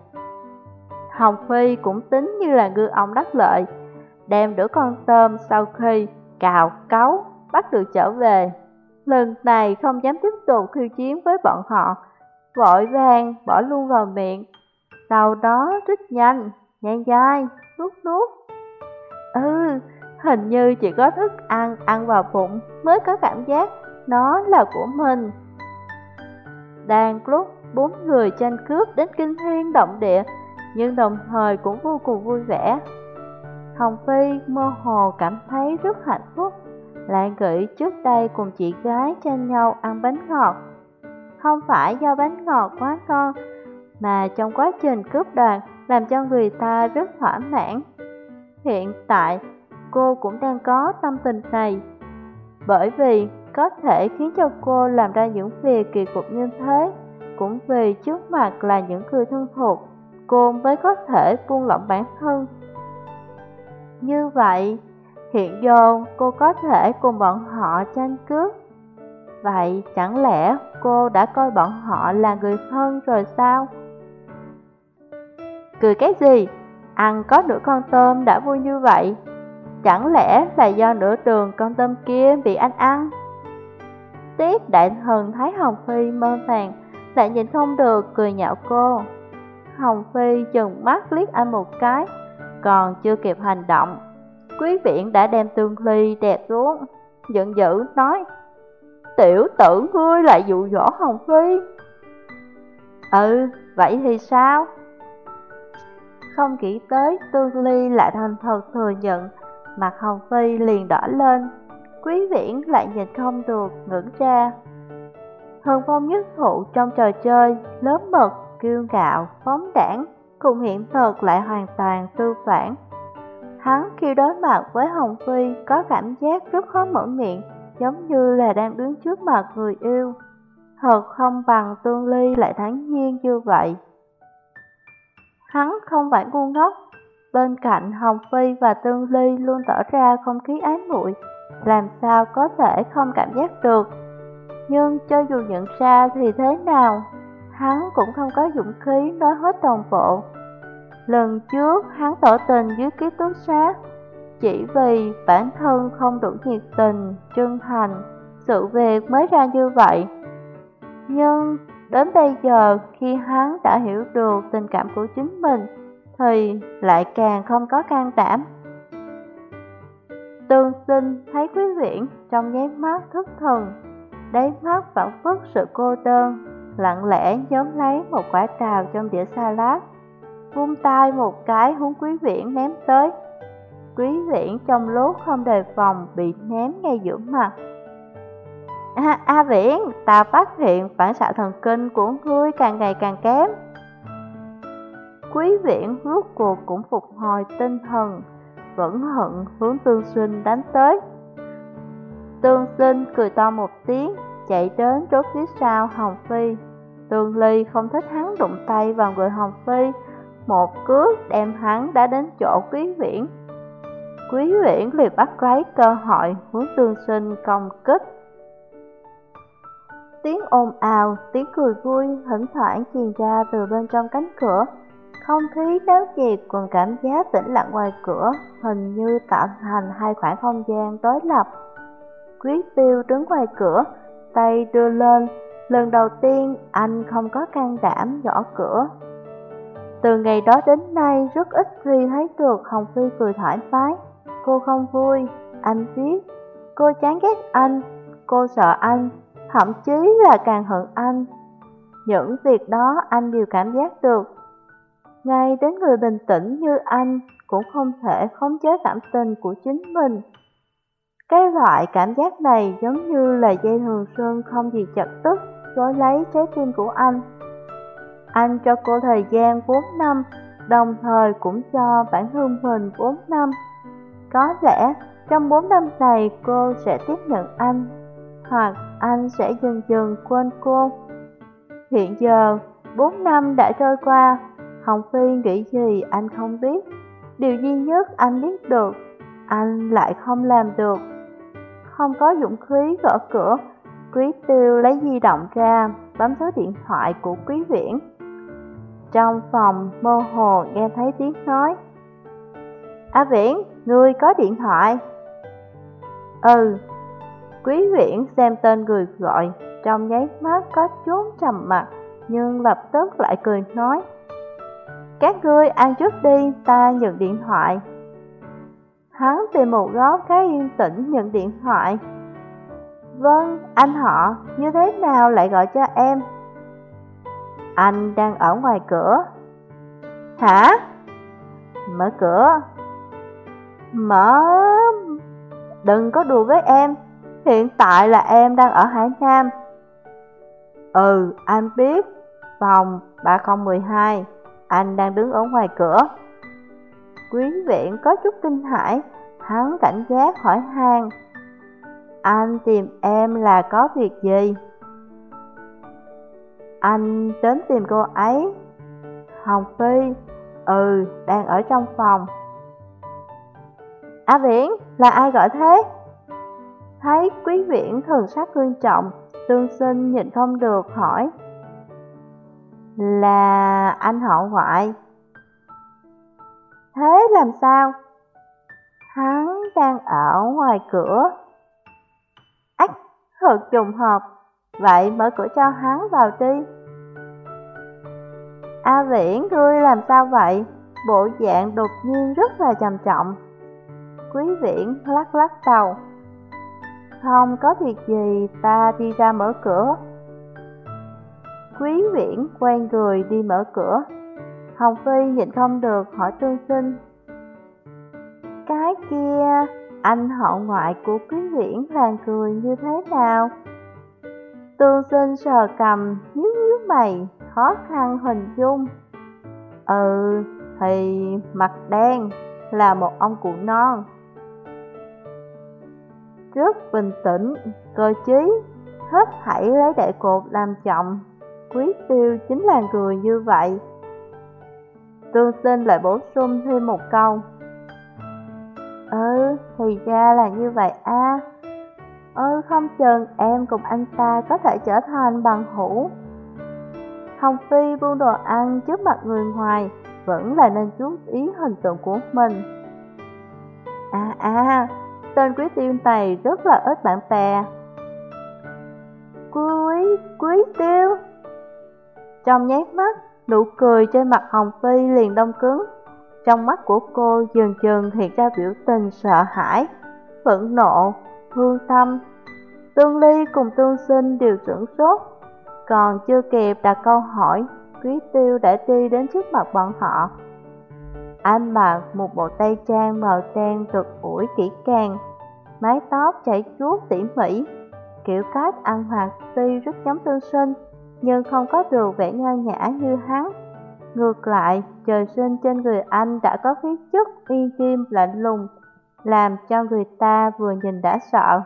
Hồng Phi cũng tính như là ngư ông đắc lợi, đem đứa con tôm sau khi cào cấu bắt được trở về. Lần này không dám tiếp tục khiêu chiến với bọn họ, vội vàng bỏ luôn vào miệng. Sau đó rất nhanh, nhai nhai, nuốt nuốt. Ừ, hình như chỉ có thức ăn ăn vào bụng mới có cảm giác nó là của mình. Đang lúc bốn người tranh cướp đến kinh thiên động địa, nhưng đồng thời cũng vô cùng vui vẻ. Hồng Phi mơ hồ cảm thấy rất hạnh phúc, lại nghĩ trước đây cùng chị gái tranh nhau ăn bánh ngọt. Không phải do bánh ngọt quá ngon, mà trong quá trình cướp đoạt làm cho người ta rất thỏa mãn. Hiện tại, cô cũng đang có tâm tình này, bởi vì có thể khiến cho cô làm ra những việc kỳ cục như thế, cũng vì trước mặt là những người thân thuộc, cô mới có thể buông lỏng bản thân. Như vậy, hiện giờ cô có thể cùng bọn họ tranh cướp. Vậy chẳng lẽ cô đã coi bọn họ là người thân rồi sao? Cười cái gì? Ăn có nửa con tôm đã vui như vậy. Chẳng lẽ là do nửa đường con tôm kia bị anh ăn? Tiết đại thần thấy Hồng Phi mơ màng, lại nhìn không được cười nhạo cô. Hồng Phi chừng mắt liếc anh một cái, còn chưa kịp hành động, Quý Viễn đã đem Tương Ly đè xuống, giận dữ nói: Tiểu tử ngươi lại dụ dỗ Hồng Phi. Ừ, vậy thì sao? Không nghĩ tới Tương Ly lại thành thật thừa nhận, mặt Hồng Phi liền đỏ lên. Quý Viễn lại nhìn không được, ngẩng ra. Hân phong nhất thụ trong trò chơi, lớn mật, kiêu ngạo, phóng đãng, cùng hiện thực lại hoàn toàn tương phản. Hắn khi đối mặt với Hồng Phi có cảm giác rất khó mở miệng, giống như là đang đứng trước mặt người yêu. Thật không bằng Tương Ly lại thản nhiên như vậy. Hắn không phải ngu ngốc, bên cạnh Hồng Phi và Tương Ly luôn tỏ ra không khí ái muội, làm sao có thể không cảm giác được. Nhưng cho dù nhận ra thì thế nào, hắn cũng không có dũng khí nói hết toàn bộ. Lần trước hắn tỏ tình dưới ký túc xá, chỉ vì bản thân không đủ nhiệt tình, chân thành, sự việc mới ra như vậy. Nhưng đến bây giờ khi hắn đã hiểu được tình cảm của chính mình, thì lại càng không có can đảm. Tương Sinh thấy Quý Viễn trong nháy mắt thất thần, đáy mắt phảng phất sự cô đơn, lặng lẽ nhóm lấy một quả táo trong đĩa salad, vung tay một cái hướng Quý Viễn ném tới. Quý Viễn trong lúc không đề phòng bị ném ngay giữa mặt. A, A Viễn, ta phát hiện phản xạ thần kinh của ngươi càng ngày càng kém. Quý Viễn rốt cuộc cũng phục hồi tinh thần, vẫn hận hướng Tương Sinh đánh tới. Tương Sinh cười to một tiếng, chạy đến trốn phía sau Hồng Phi. Tương Ly không thích hắn đụng tay vào người Hồng Phi, một cước đem hắn đã đến chỗ Quý Viễn. Quý Viễn liền bắt lấy cơ hội hướng Tương Sinh công kích. Tiếng ồn ào, tiếng cười vui thỉnh thoảng truyền ra từ bên trong cánh cửa. Không khí náo nhiệt cùng cảm giác tĩnh lặng ngoài cửa hình như tạo thành hai khoảng không gian đối lập. Quý Tiêu đứng ngoài cửa, tay đưa lên. Lần đầu tiên anh không có can đảm gõ cửa. Từ ngày đó đến nay rất ít khi thấy được Hồng Phi cười thoải mái. Cô không vui, anh biết. Cô chán ghét anh, cô sợ anh, thậm chí là càng hận anh. Những việc đó anh đều cảm giác được. Ngay đến người bình tĩnh như anh cũng không thể khống chế cảm tình của chính mình. Cái loại cảm giác này giống như là dây thường xuân không gì chặt đứt trói lấy trái tim của anh. Anh cho cô thời gian bốn năm, đồng thời cũng cho bản thân mình bốn năm. Có lẽ trong bốn năm này cô sẽ tiếp nhận anh, hoặc anh sẽ dần dần quên cô. Hiện giờ, bốn năm đã trôi qua, Hồng Phi nghĩ gì anh không biết. Điều duy nhất anh biết được, anh lại không làm được. Không có dũng khí gõ cửa, Quý Tiêu lấy di động ra, bấm số điện thoại của Quý Viễn. Trong phòng mơ hồ nghe thấy tiếng nói. A Viễn, ngươi có điện thoại? Ừ. Quý Viễn xem tên người gọi, trong nháy mắt có chút trầm mặc, nhưng lập tức lại cười nói. Các ngươi ăn trước đi, ta nhận điện thoại. Hắn tìm một góc khá yên tĩnh nhận điện thoại. Vâng, anh họ, như thế nào lại gọi cho em? Anh đang ở ngoài cửa. Hả? Mở cửa. Mở... đừng có đùa với em, hiện tại là em đang ở Hải Nam. Ừ, anh biết, phòng ba không một hai, anh đang đứng ở ngoài cửa. Quý viện có chút kinh hãi, hắn cảnh giác hỏi han, anh tìm em là có việc gì? Anh đến tìm cô ấy. Hồng Phi, ừ, đang ở trong phòng. A Viễn, là ai gọi thế? Thấy Quý Viễn thần sắc nghiêm trọng, Tương Sinh nhịn không được hỏi, là anh họ ngoại. Thế làm sao? Hắn đang ở ngoài cửa. Ách, thật trùng hợp, vậy mở cửa cho hắn vào đi. A Viễn, ngươi làm sao vậy? Bộ dạng đột nhiên rất là trầm trọng. Quý Viễn lắc lắc đầu. Không có việc gì, ta đi ra mở cửa. Quý Viễn quay người đi mở cửa. Hồng Phi nhịn không được hỏi Tương Sinh, cái kia, anh họ ngoại của Quý Viễn là người như thế nào? Tương Sinh sờ cằm, nhíu nhíu mày, khó khăn hình dung. Ừ, thì mặt đen, là một ông cụ non. Rất bình tĩnh, cơ trí, hết thảy lấy đại cột làm trọng. Quý Tiêu chính là người như vậy. Tương Sinh lại bổ sung thêm một câu. Ừ, thì ra là như vậy a. À. Ừ, không chừng em cùng anh ta có thể trở thành bằng hữu. Hồng Phi buông đồ ăn trước mặt người ngoài, vẫn là nên chú ý hình tượng của mình. À à, tên Quý Tiêu này rất là ít bạn bè. Quý, Quý Tiêu. Trong nháy mắt, nụ cười trên mặt Hồng Phi liền đông cứng. Trong mắt của cô dần dần hiện ra biểu tình sợ hãi, phẫn nộ, thương tâm. Tương Ly cùng Tương Sinh đều sửng sốt, còn chưa kịp đặt câu hỏi, Quý Tiêu đã đi đến trước mặt bọn họ. Anh mặc một bộ tây trang màu đen rực ủi kỹ càng, mái tóc chảy chuốt tỉ mỉ, kiểu cách ăn mặc tuy rất giống Tương Sinh, nhưng không có được vẻ nho nhã như hắn. Ngược lại, trời sinh trên người anh đã có khí chất uy nghiêm lạnh lùng, làm cho người ta vừa nhìn đã sợ.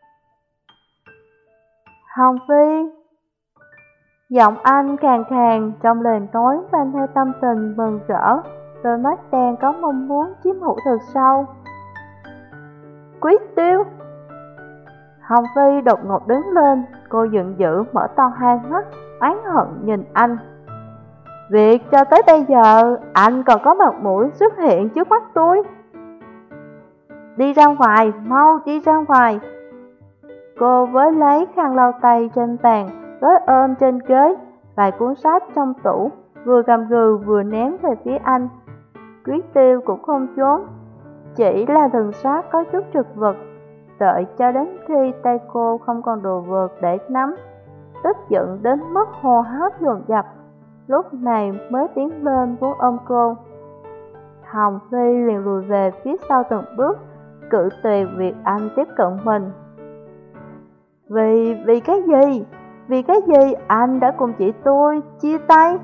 Hồng Phi. Giọng anh khàn khàn, trong lời nói mang theo tâm tình mừng rỡ, đôi mắt đen có mong muốn chiếm hữu thật sâu. Quý Tiêu. Hồng Phi đột ngột đứng lên, cô giận dữ mở to hai mắt, oán hận nhìn anh. Việc cho tới bây giờ, anh còn có mặt mũi xuất hiện trước mắt tôi. Đi ra ngoài, mau đi ra ngoài. Cô với lấy khăn lau tay trên bàn, gối ôm trên ghế, vài cuốn sách trong tủ, vừa gầm gừ vừa ném về phía anh. Quý Tiêu cũng không trốn, chỉ là thần sắc có chút trực vật, đợi cho đến khi tay cô không còn đồ vật để nắm, tức giận đến mức hô hấp dồn dập, lúc này mới tiến lên muốn ôm cô. Hồng Phi liền lùi về phía sau từng bước, cự tuyệt việc anh tiếp cận mình. Vì, vì cái gì? Vì cái gì anh đã cùng chị tôi chia tay?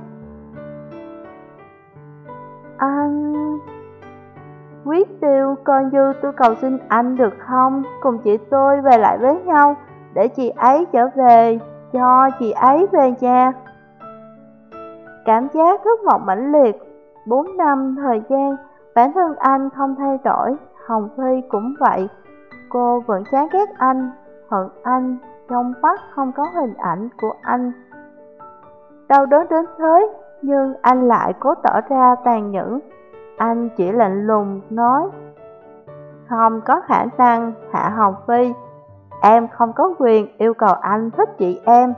Anh... Quý Tiêu, coi như tôi cầu xin anh được không? Cùng chị tôi về lại với nhau, để chị ấy trở về, cho chị ấy về nhà. Cảm giác thất vọng mãnh liệt. Bốn năm thời gian, bản thân anh không thay đổi, Hồng Phi cũng vậy. Cô vẫn chán ghét anh, hận anh, trong mắt không có hình ảnh của anh. Đau đớn đến thế, nhưng anh lại cố tỏ ra tàn nhẫn. Anh chỉ lạnh lùng nói, không có khả năng, Hạ Hồng Phi. Em không có quyền yêu cầu anh thích chị em.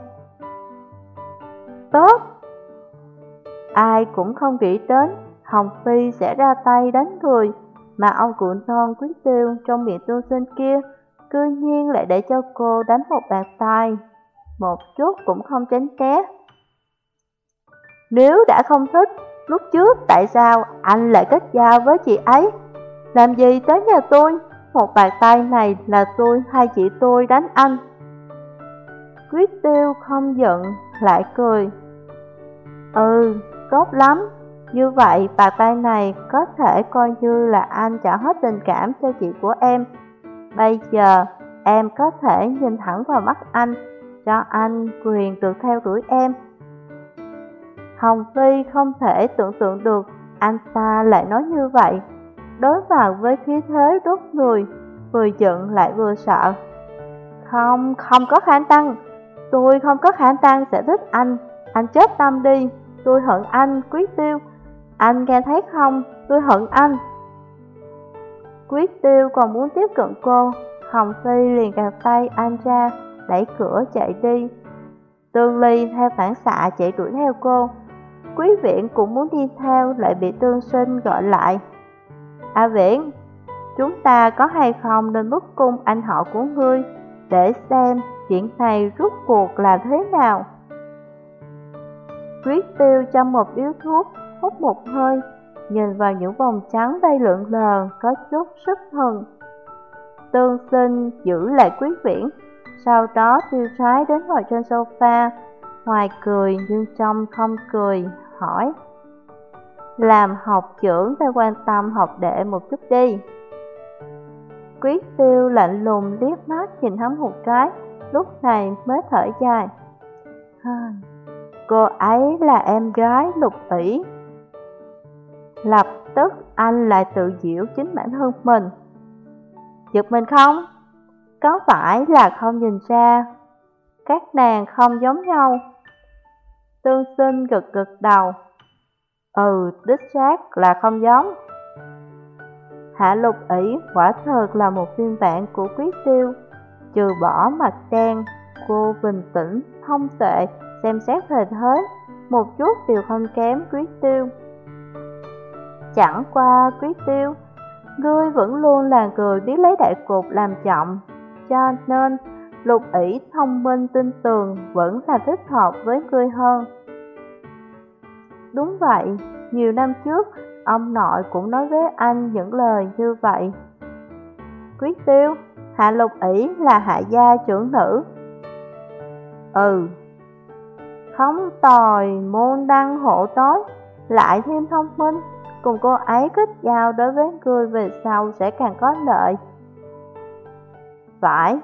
Tốt. Ai cũng không nghĩ đến Hồng Phi sẽ ra tay đánh người, mà ông cụ non Quý Tiêu trong miệng Tương Sinh kia cư nhiên lại để cho cô đánh một bàn tay, một chút cũng không tránh né. Nếu đã không thích, lúc trước tại sao anh lại kết giao với chị ấy? Làm gì tới nhà tôi, một bàn tay này là tôi hay chị tôi đánh anh? Quyết Tiêu không giận, lại cười. Ừ, tốt lắm. Như vậy bàn tay này có thể coi như là anh trả hết tình cảm cho chị của em. Bây giờ em có thể nhìn thẳng vào mắt anh, cho anh quyền được theo đuổi em. Hồng Phi không thể tưởng tượng được anh ta lại nói như vậy. Đối mặt với khí thế đốt người, vừa giận lại vừa sợ. Không, không có khả năng. Tôi không có khả năng sẽ thích anh. Anh chết tâm đi. Tôi hận anh, Quyết Tiêu. Anh nghe thấy không? Tôi hận anh. Quyết Tiêu còn muốn tiếp cận cô, Hồng Phi liền gạt tay anh ra, đẩy cửa chạy đi. Tương Ly theo phản xạ chạy đuổi theo cô. Quý Viễn cũng muốn đi theo, lại bị Tương Sinh gọi lại. A Viễn, chúng ta có hay không nên bức cung anh họ của ngươi, để xem chuyện này rút cuộc là thế nào. Quyết Tiêu châm một điếu thuốc, hút một hơi, nhìn vào những vòng trắng bay lượn lờ, có chút sức thần. Tương Sinh giữ lại Quý Viễn, sau đó tiêu sái đến ngồi trên sofa, ngoài cười nhưng trong không cười, hỏi: Làm học trưởng phải quan tâm học đệ một chút đi. Quyết Tiêu lạnh lùng liếc mắt nhìn hắn một cái, lúc này mới thở dài. Cô ấy là em gái Lục Ỷ. Lập tức anh lại tự giễu chính bản thân mình. Giật mình không? Có phải là không nhìn ra các nàng không giống nhau? Tương Sinh gật gật đầu. Ừ, đích xác là không giống. Hạ Lục Ỷ quả thật là một phiên bản của Quyết Tiêu. Trừ bỏ mặt đen, cô bình tĩnh, thông tuệ, xem xét thời thế, một chút đều không kém Quyết Tiêu. Chẳng qua Quyết Tiêu, ngươi vẫn luôn là người biết lấy đại cục làm trọng, cho nên Lục Ỷ thông minh tinh tường vẫn là thích hợp với ngươi hơn. Đúng vậy, nhiều năm trước, ông nội cũng nói với anh những lời như vậy. Quyết Tiêu, Hạ Lục Ỷ là Hạ gia trưởng nữ. Ừ. Khống tồi, môn đăng hộ tối, lại thêm thông minh, cùng cô ấy kết giao đối với ngươi về sau sẽ càng có lợi. Phải.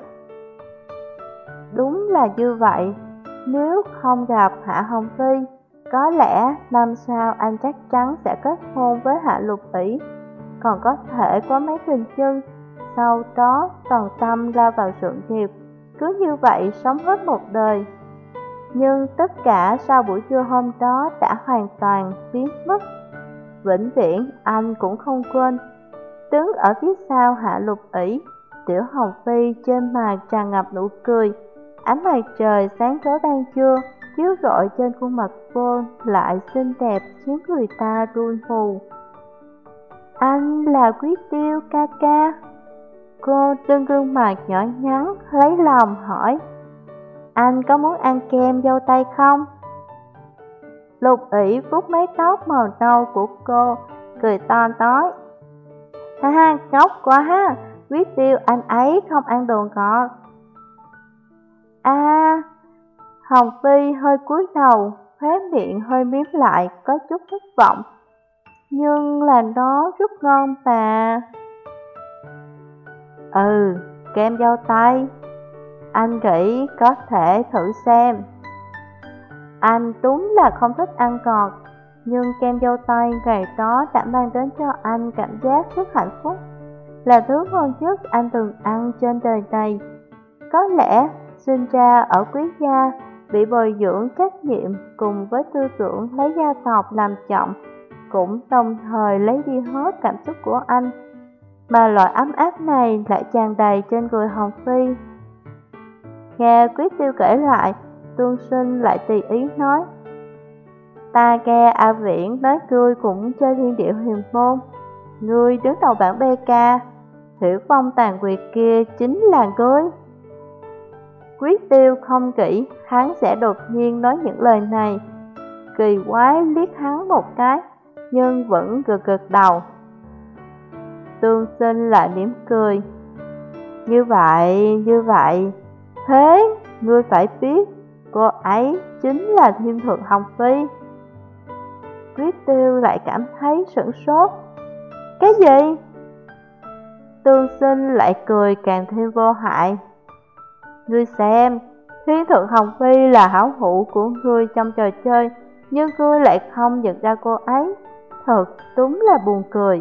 Đúng là như vậy, nếu không gặp Hạ Hồng Phi, có lẽ năm sau anh chắc chắn sẽ kết hôn với Hạ Lục Ỷ, còn có thể có mấy tình chân, sau đó toàn tâm lao vào sự nghiệp, cứ như vậy sống hết một đời. Nhưng tất cả sau buổi trưa hôm đó đã hoàn toàn biến mất. Vĩnh viễn anh cũng không quên. Đứng ở phía sau Hạ Lục Ỷ, Tiểu Hồng Phi trên mặt tràn ngập nụ cười. Ánh mặt trời sáng chói ban trưa chiếu rọi trên khuôn mặt cô lại xinh đẹp khiến người ta run hù. Anh là Quyết Tiêu ca ca. Cô trên gương mặt nhỏ nhắn lấy lòng hỏi: Anh có muốn ăn kem dâu tây không? Lục Ỷ vuốt mái tóc màu nâu của cô, cười to nói: Ha ha, ngốc quá ha, Quyết Tiêu anh ấy không ăn đồ ngọt. À, Hồng Phi hơi cúi đầu, khóe miệng hơi miếm lại, có chút thất vọng. Nhưng là nó rất ngon mà. Ừ, kem dâu tây. Anh nghĩ có thể thử xem. Anh đúng là không thích ăn ngọt, nhưng kem dâu tây ngày đó đã mang đến cho anh cảm giác rất hạnh phúc, là thứ ngon nhất anh từng ăn trên đời này. Có lẽ sinh ra ở Quý gia, bị bồi dưỡng trách nhiệm cùng với tư tưởng lấy gia tộc làm trọng, cũng đồng thời lấy đi hết cảm xúc của anh, mà loại ấm áp này lại tràn đầy trên người Hồng Phi. Nghe Quyết Tiêu kể lại, Tương Sinh lại tùy ý nói: Ta nghe A Viễn nói ngươi cũng chơi thiên điệu huyền môn, ngươi đứng đầu bảng bê ca, Hiểu Phong tàn quyệt kia chính là ngươi. Quyết Tiêu không nghĩ hắn sẽ đột nhiên nói những lời này, kỳ quái liếc hắn một cái, nhưng vẫn gật gật đầu. Tương Sinh lại mỉm cười, Như vậy, như vậy, thế ngươi phải biết, cô ấy chính là Thiên Thượng Hồng Phi. Tuyết Tiêu lại cảm thấy sửng sốt. Cái gì? Tương Sinh lại cười càng thêm vô hại. Ngươi xem, Thiên Thượng Hồng Phi là hảo hữu của ngươi trong trò chơi, nhưng ngươi lại không nhận ra cô ấy. Thật đúng là buồn cười.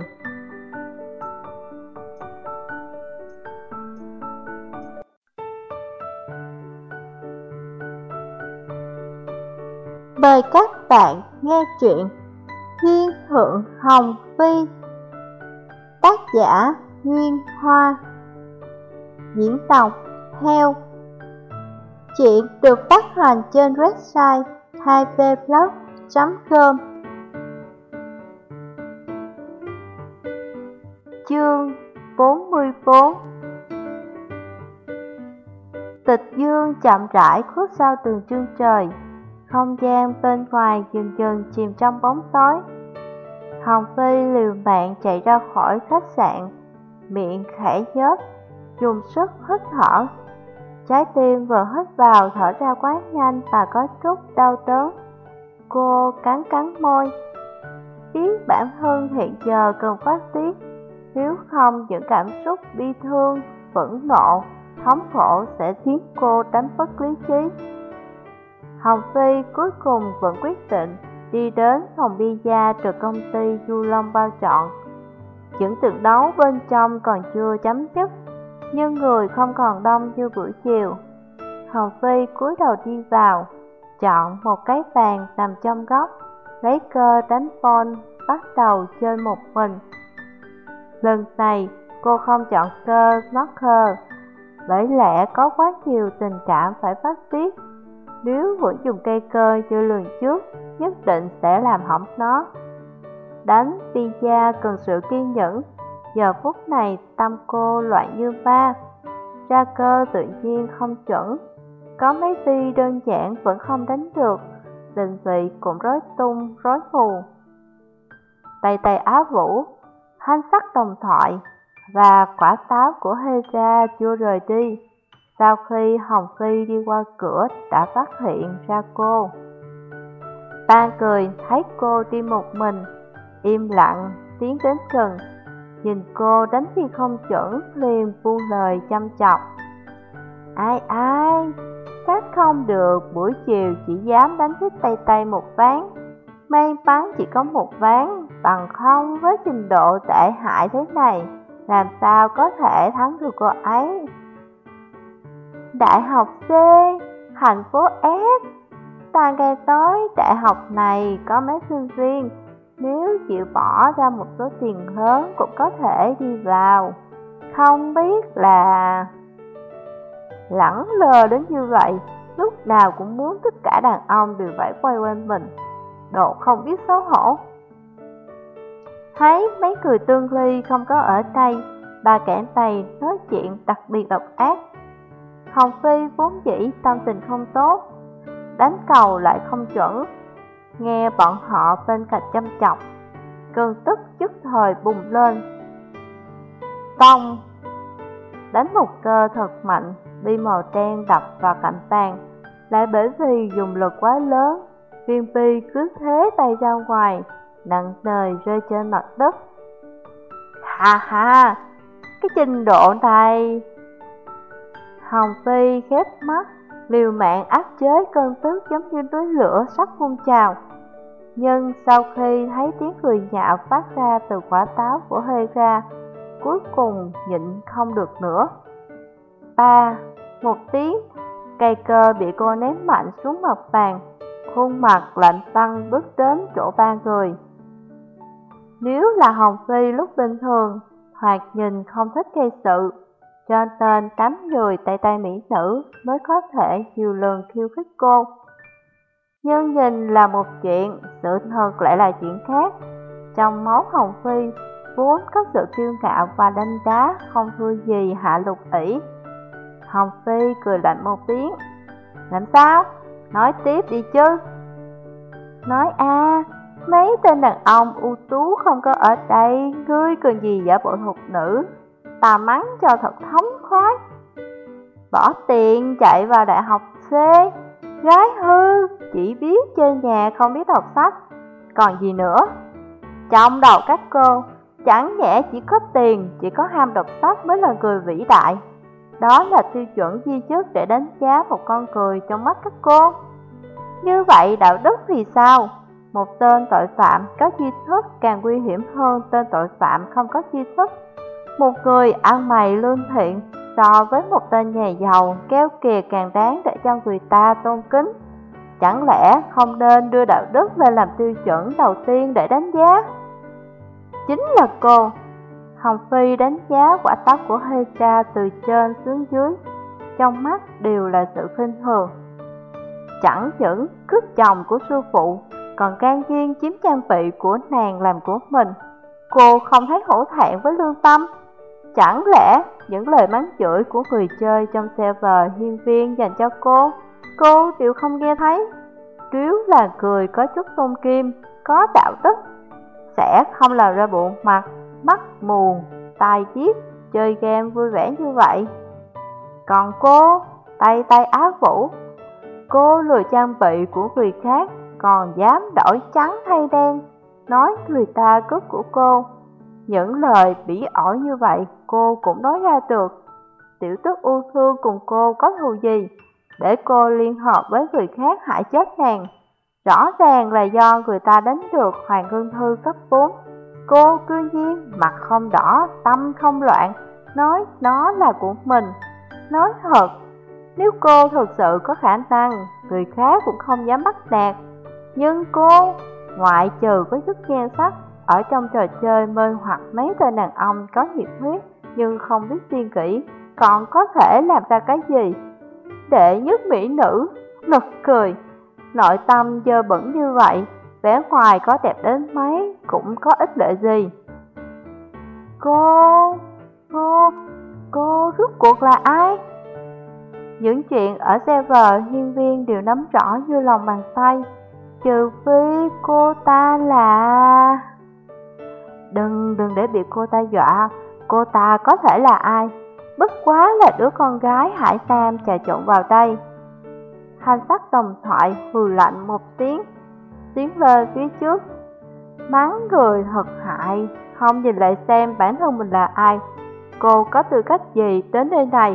Mời các bạn nghe truyện Thiên Thượng Hồng Phi, tác giả Nguyên Hoa, diễn đọc Heo. Chuyện được phát hành trên website hai v blog chấm com. Chương bốn mươi bốn. Tịch dương chậm rãi khuất sau từng chương trời. Không gian bên ngoài dần dần chìm trong bóng tối. Hồng Phi liều mạng chạy ra khỏi khách sạn, miệng khẽ nhếch, dùng sức hít thở. Trái tim vừa hít vào thở ra quá nhanh và có chút đau đớn. Cô cắn cắn môi, biết bản thân hiện giờ cần phát tiết, nếu không những cảm xúc bi thương, phẫn nộ, thống khổ sẽ khiến cô đánh mất lý trí. Hồng Phi cuối cùng vẫn quyết định đi đến phòng bida được công ty Du Long bao chọn. Những trận đấu bên trong còn chưa chấm dứt, nhưng người không còn đông như buổi chiều. Hồng Phi cúi đầu đi vào, chọn một cái bàn nằm trong góc, lấy cơ đánh phone, bắt đầu chơi một mình. Lần này cô không chọn cơ snooker, bởi lẽ có quá nhiều tình cảm phải phát tiết. Nếu vẫn dùng cây cơ như lần trước, nhất định sẽ làm hỏng nó. Đánh pizza cần sự kiên nhẫn, giờ phút này tâm cô loạn như ma. Ra cơ tự nhiên không chuẩn, có mấy ti đơn giản vẫn không đánh được, định vị cũng rối tung rối mù. Tay tay Á Vũ, thanh sắc đồng thoại và quả táo của Hera chưa rời đi. Sau khi Hồng Phi đi qua cửa đã phát hiện ra cô. Ba người thấy cô đi một mình, im lặng tiến đến gần, nhìn cô đánh thì không chuẩn, liền buông lời chăm chọc. Ai ai, chắc không được, buổi chiều chỉ dám đánh với tay tay một ván, may mắn chỉ có một ván, bằng không với trình độ tệ hại thế này, làm sao có thể thắng được cô ấy. Đại học C, thành phố S. Ta nghe tới đại học này có mấy sinh viên, nếu chịu bỏ ra một số tiền lớn cũng có thể đi vào. Không biết là... Lẳng lờ đến như vậy, lúc nào cũng muốn tất cả đàn ông đều phải quay quanh mình. Đồ không biết xấu hổ. Thấy mấy người Tương Ly không có ở đây, bà kẻ này nói chuyện đặc biệt độc ác. Hồng Phi vốn dĩ tâm tình không tốt, đánh cầu lại không chuẩn, nghe bọn họ bên cạnh chăm chọc, cơn tức nhất thời bùng lên. Tông! Đánh một cơ thật mạnh, bi màu đen đập vào cạnh bàn, lại bởi vì dùng lực quá lớn, viên bi cứ thế bay ra ngoài, nặng nề rơi trên mặt đất. Ha ha! Cái trình độ này... Hồng Phi khép mắt, liều mạng áp chế cơn tức giống như núi lửa sắp phun trào. Nhưng sau khi thấy tiếng cười nhạo phát ra từ quả táo của Hera, cuối cùng nhịn không được nữa. Ba, một tiếng, cây cơ bị cô ném mạnh xuống mặt bàn, khuôn mặt lạnh băng bước đến chỗ ba người. Nếu là Hồng Phi lúc bình thường, thoạt nhìn không thích gây sự, cho nên tám người tay tay mỹ nữ mới có thể nhiều lần khiêu khích cô. Nhưng nhìn là một chuyện, sự thật lại là chuyện khác. Trong máu Hồng Phi vốn có sự kiêu ngạo và đánh đá không thua gì Hạ Lục ỷ. Hồng Phi cười lạnh một tiếng. Làm sao? Nói tiếp đi chứ. Nói a, à, mấy tên đàn ông ưu tú không có ở đây, ngươi cần gì giả bộ thục nữ. ta mắng cho thật thống khoái. Bỏ tiền chạy vào đại học C, gái hư, chỉ biết chơi nhà không biết đọc sách, còn gì nữa. Trong đầu các cô, chẳng nhẽ chỉ có tiền, chỉ có ham đọc sách mới là người vĩ đại. Đó là tiêu chuẩn duy nhất để đánh giá một con người trong mắt các cô. Như vậy đạo đức thì sao? Một tên tội phạm có tri thức càng nguy hiểm hơn tên tội phạm không có tri thức. Một người ăn mày lương thiện so với một tên nhà giàu keo kiệt càng đáng để cho người ta tôn kính. Chẳng lẽ không nên đưa đạo đức lên làm tiêu chuẩn đầu tiên để đánh giá? Chính là cô. Hồng Phi đánh giá quả táo của Hera từ trên xuống dưới, trong mắt đều là sự khinh thường. Chẳng những cướp chồng của sư phụ, còn can duyên chiếm trang bị của nàng làm của mình. Cô không thấy hổ thẹn với lương tâm. Chẳng lẽ những lời mắng chửi của người chơi trong server hiên viên dành cho cô, cô đều không nghe thấy? Nếu là người có chút tôn kim, có đạo đức, sẽ không làm ra bộ mặt mắt mù, tai điếc, chơi game vui vẻ như vậy. Còn cô, tay tay áo vũ, cô lừa trang bị của người khác, còn dám đổi trắng thay đen, nói người ta cướp của cô. Những lời bỉ ổi như vậy cô cũng nói ra được. Tiểu Tức ưu thương cùng cô có thù gì để cô liên hợp với người khác hại chết nàng? Rõ ràng là do người ta đánh được Hoàng Ngân Thư cấp bốn. Cô cư nhiên mặt không đỏ, tâm không loạn, nói nó là của mình. Nói thật, nếu cô thực sự có khả năng, người khác cũng không dám bắt nạt. Nhưng cô, ngoại trừ có chút nhan sắc, ở trong trò chơi mê hoặc mấy tên đàn ông có nhiệt huyết nhưng không biết suy nghĩ, còn có thể làm ra cái gì? Đệ nhất mỹ nữ, nực cười. Nội tâm dơ bẩn như vậy, vẻ ngoài có đẹp đến mấy cũng có ích lợi gì. Cô, cô, cô rốt cuộc là ai? Những chuyện ở server hiên viên đều nắm rõ như lòng bàn tay, trừ phi cô ta là... Đừng, đừng để bị cô ta dọa, cô ta có thể là ai? Bất quá là đứa con gái Hải Nam trà trộn vào đây. Thanh sắc đồng thoại hừ lạnh một tiếng, tiến về phía trước, mắng người thật hại, không nhìn lại xem bản thân mình là ai. Cô có tư cách gì đến nơi này?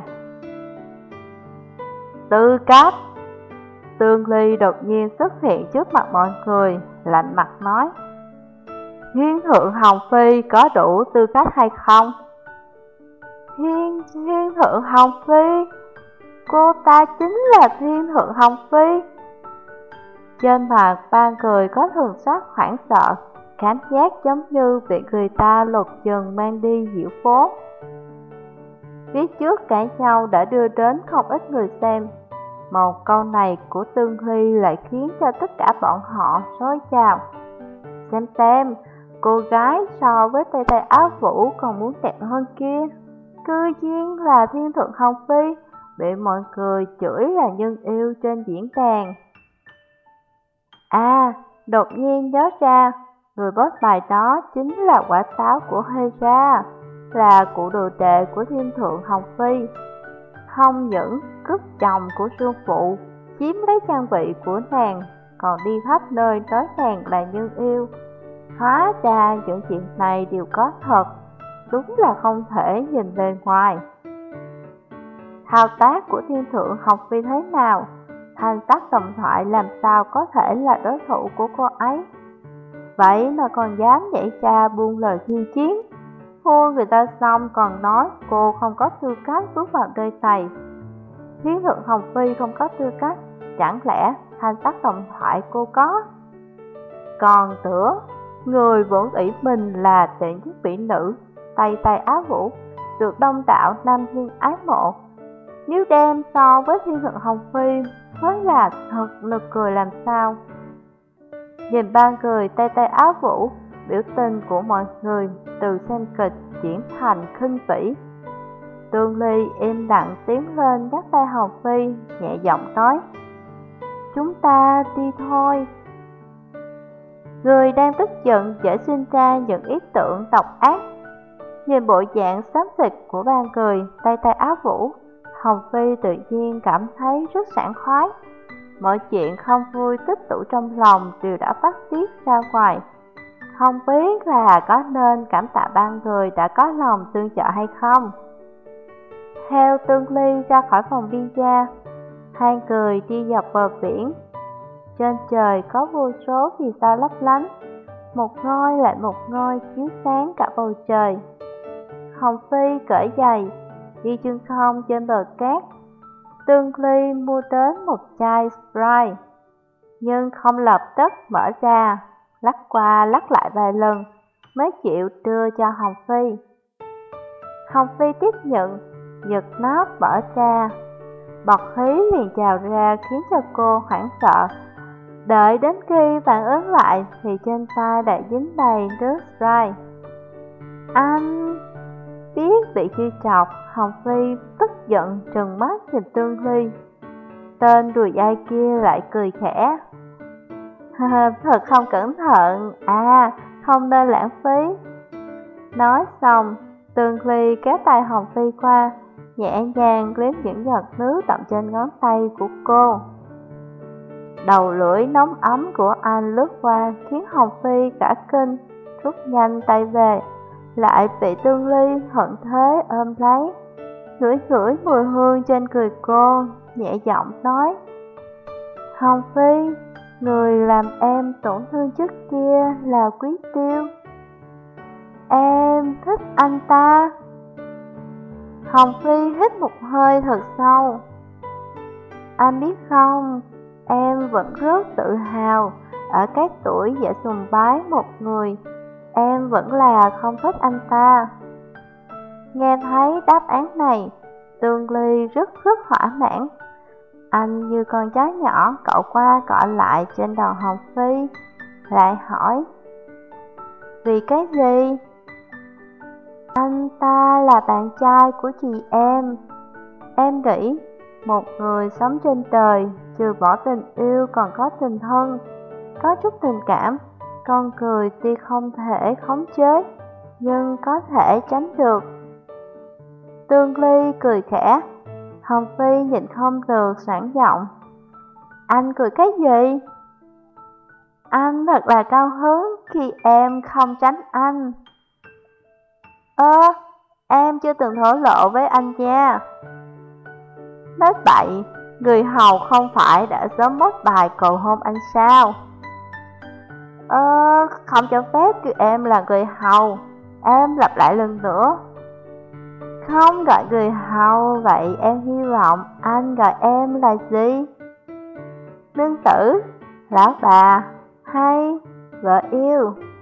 Tư cách? Tương Ly đột nhiên xuất hiện trước mặt mọi người, lạnh mặt nói: Hiên thượng Hồng Phi có đủ tư cách hay không? Hiên, Hiên thượng Hồng Phi? Cô ta chính là Thiên thượng Hồng Phi. Trên mặt ba người có thần sắc hoảng sợ, cảm giác giống như bị người ta lột dần mang đi diễu phố. Phía trước cãi nhau đã đưa đến không ít người xem. Một câu này của Tương Ly lại khiến cho tất cả bọn họ xối chào. Xem xem, cô gái so với tay tay áo vũ còn muốn đẹp hơn kia. Cư nhiên là Thiên thượng Hồng Phi, bị mọi người chửi là nhân yêu trên diễn đàn. À, đột nhiên nhớ ra, người boss bài đó chính là quả táo của Hera, là cụ đồ đệ của Thiên thượng Hồng Phi. Không những cướp chồng của sư phụ, chiếm lấy trang bị của nàng, còn đi khắp nơi nói nàng là nhân yêu. Hóa ra những chuyện này đều có thật, đúng là không thể nhìn bề ngoài. Thao tác của Thiên thượng Hồng Phi thế nào? Thanh sắc đồng thoại làm sao có thể là đối thủ của cô ấy? Vậy mà còn dám nhảy ra buông lời khiêu chiến. Thua người ta xong còn nói cô không có tư cách bước vào nơi này. Thiên thượng Hồng Phi không có tư cách, chẳng lẽ thanh sắc đồng thoại cô có? Còn tưởng người vẫn ỷ mình là đệ nhất mỹ nữ, tay tay áo vũ, được đông đảo nam nhân ái mộ. Nếu đem so với Thiên thượng Hồng Phi mới là thật nực cười làm sao. Nhìn ba người tay tay áo vũ, biểu tình của mọi người từ xem kịch chuyển thành khinh bỉ. Tương Ly im lặng tiến lên dắt tay Hồng Phi, nhẹ giọng nói: Chúng ta đi thôi. Người đang tức giận dễ sinh ra những ý tưởng độc ác. Nhìn bộ dạng xám xịt của ba người, tay tay áo vũ, Hồng Phi tự nhiên cảm thấy rất sảng khoái. Mọi chuyện không vui tích tụ trong lòng đều đã phát tiết ra ngoài. Không biết là có nên cảm tạ ba người đã có lòng tương trợ hay không. Theo Tương Ly ra khỏi phòng pizza, hai người đi dọc bờ biển. Trên trời có vô số vì sao lấp lánh, một ngôi lại một ngôi chiếu sáng cả bầu trời. Hồng Phi cởi giày, đi chân không trên bờ cát. Tương Ly mua đến một chai Sprite, nhưng không lập tức mở ra, lắc qua lắc lại vài lần mới chịu đưa cho Hồng Phi. Hồng Phi tiếp nhận, giật nắp mở ra, bọt khí liền trào ra khiến cho cô hoảng sợ. Đợi đến khi phản ứng lại thì trên tay đã dính đầy nước Sprite. Anh... Biết bị truy chọc, Hồng Phi tức giận trừng mắt nhìn Tương Ly. Tên đùi dai kia lại cười khẽ. Thật không cẩn thận, à, không nên lãng phí. Nói xong, Tương Ly kéo tay Hồng Phi qua, nhẹ nhàng liếm những giọt nước đọng trên ngón tay của cô. Đầu lưỡi nóng ấm của anh lướt qua khiến Hồng Phi cả kinh, rút nhanh tay về, lại bị Tương Ly hận thế ôm lấy, ngửi ngửi mùi hương trên người cô, nhẹ giọng nói: Hồng Phi, người làm em tổn thương trước kia là Quý Tiêu. Em thích anh ta. Hồng Phi hít một hơi thật sâu. Anh biết không, em vẫn rất tự hào ở cái tuổi dễ sùng bái một người. Em vẫn là không thích anh ta. Nghe thấy đáp án này, Tương Ly rất rất hỏa mãn. Anh như con chó nhỏ cọ qua cọ lại trên đầu Hồng Phi, lại hỏi: Vì cái gì? Anh ta là bạn trai của chị em. Em nghĩ một người sống trên đời, trừ bỏ tình yêu còn có tình thân, có chút tình cảm. Con người tuy không thể khống chế, nhưng có thể tránh được. Tương Ly cười khẽ. Hồng Phi nhịn không được sảng giọng: Anh cười cái gì? Anh thật là cao hứng khi em không tránh anh. Ơ, em chưa từng thổ lộ với anh nha. Nói bậy, người hầu không phải đã sớm bóc bài cầu hôn anh sao? Ơ, không cho phép kêu em là người hầu. Em lặp lại lần nữa. Không gọi người hầu, vậy em hy vọng anh gọi em là gì? Nương tử, lão bà hay vợ yêu?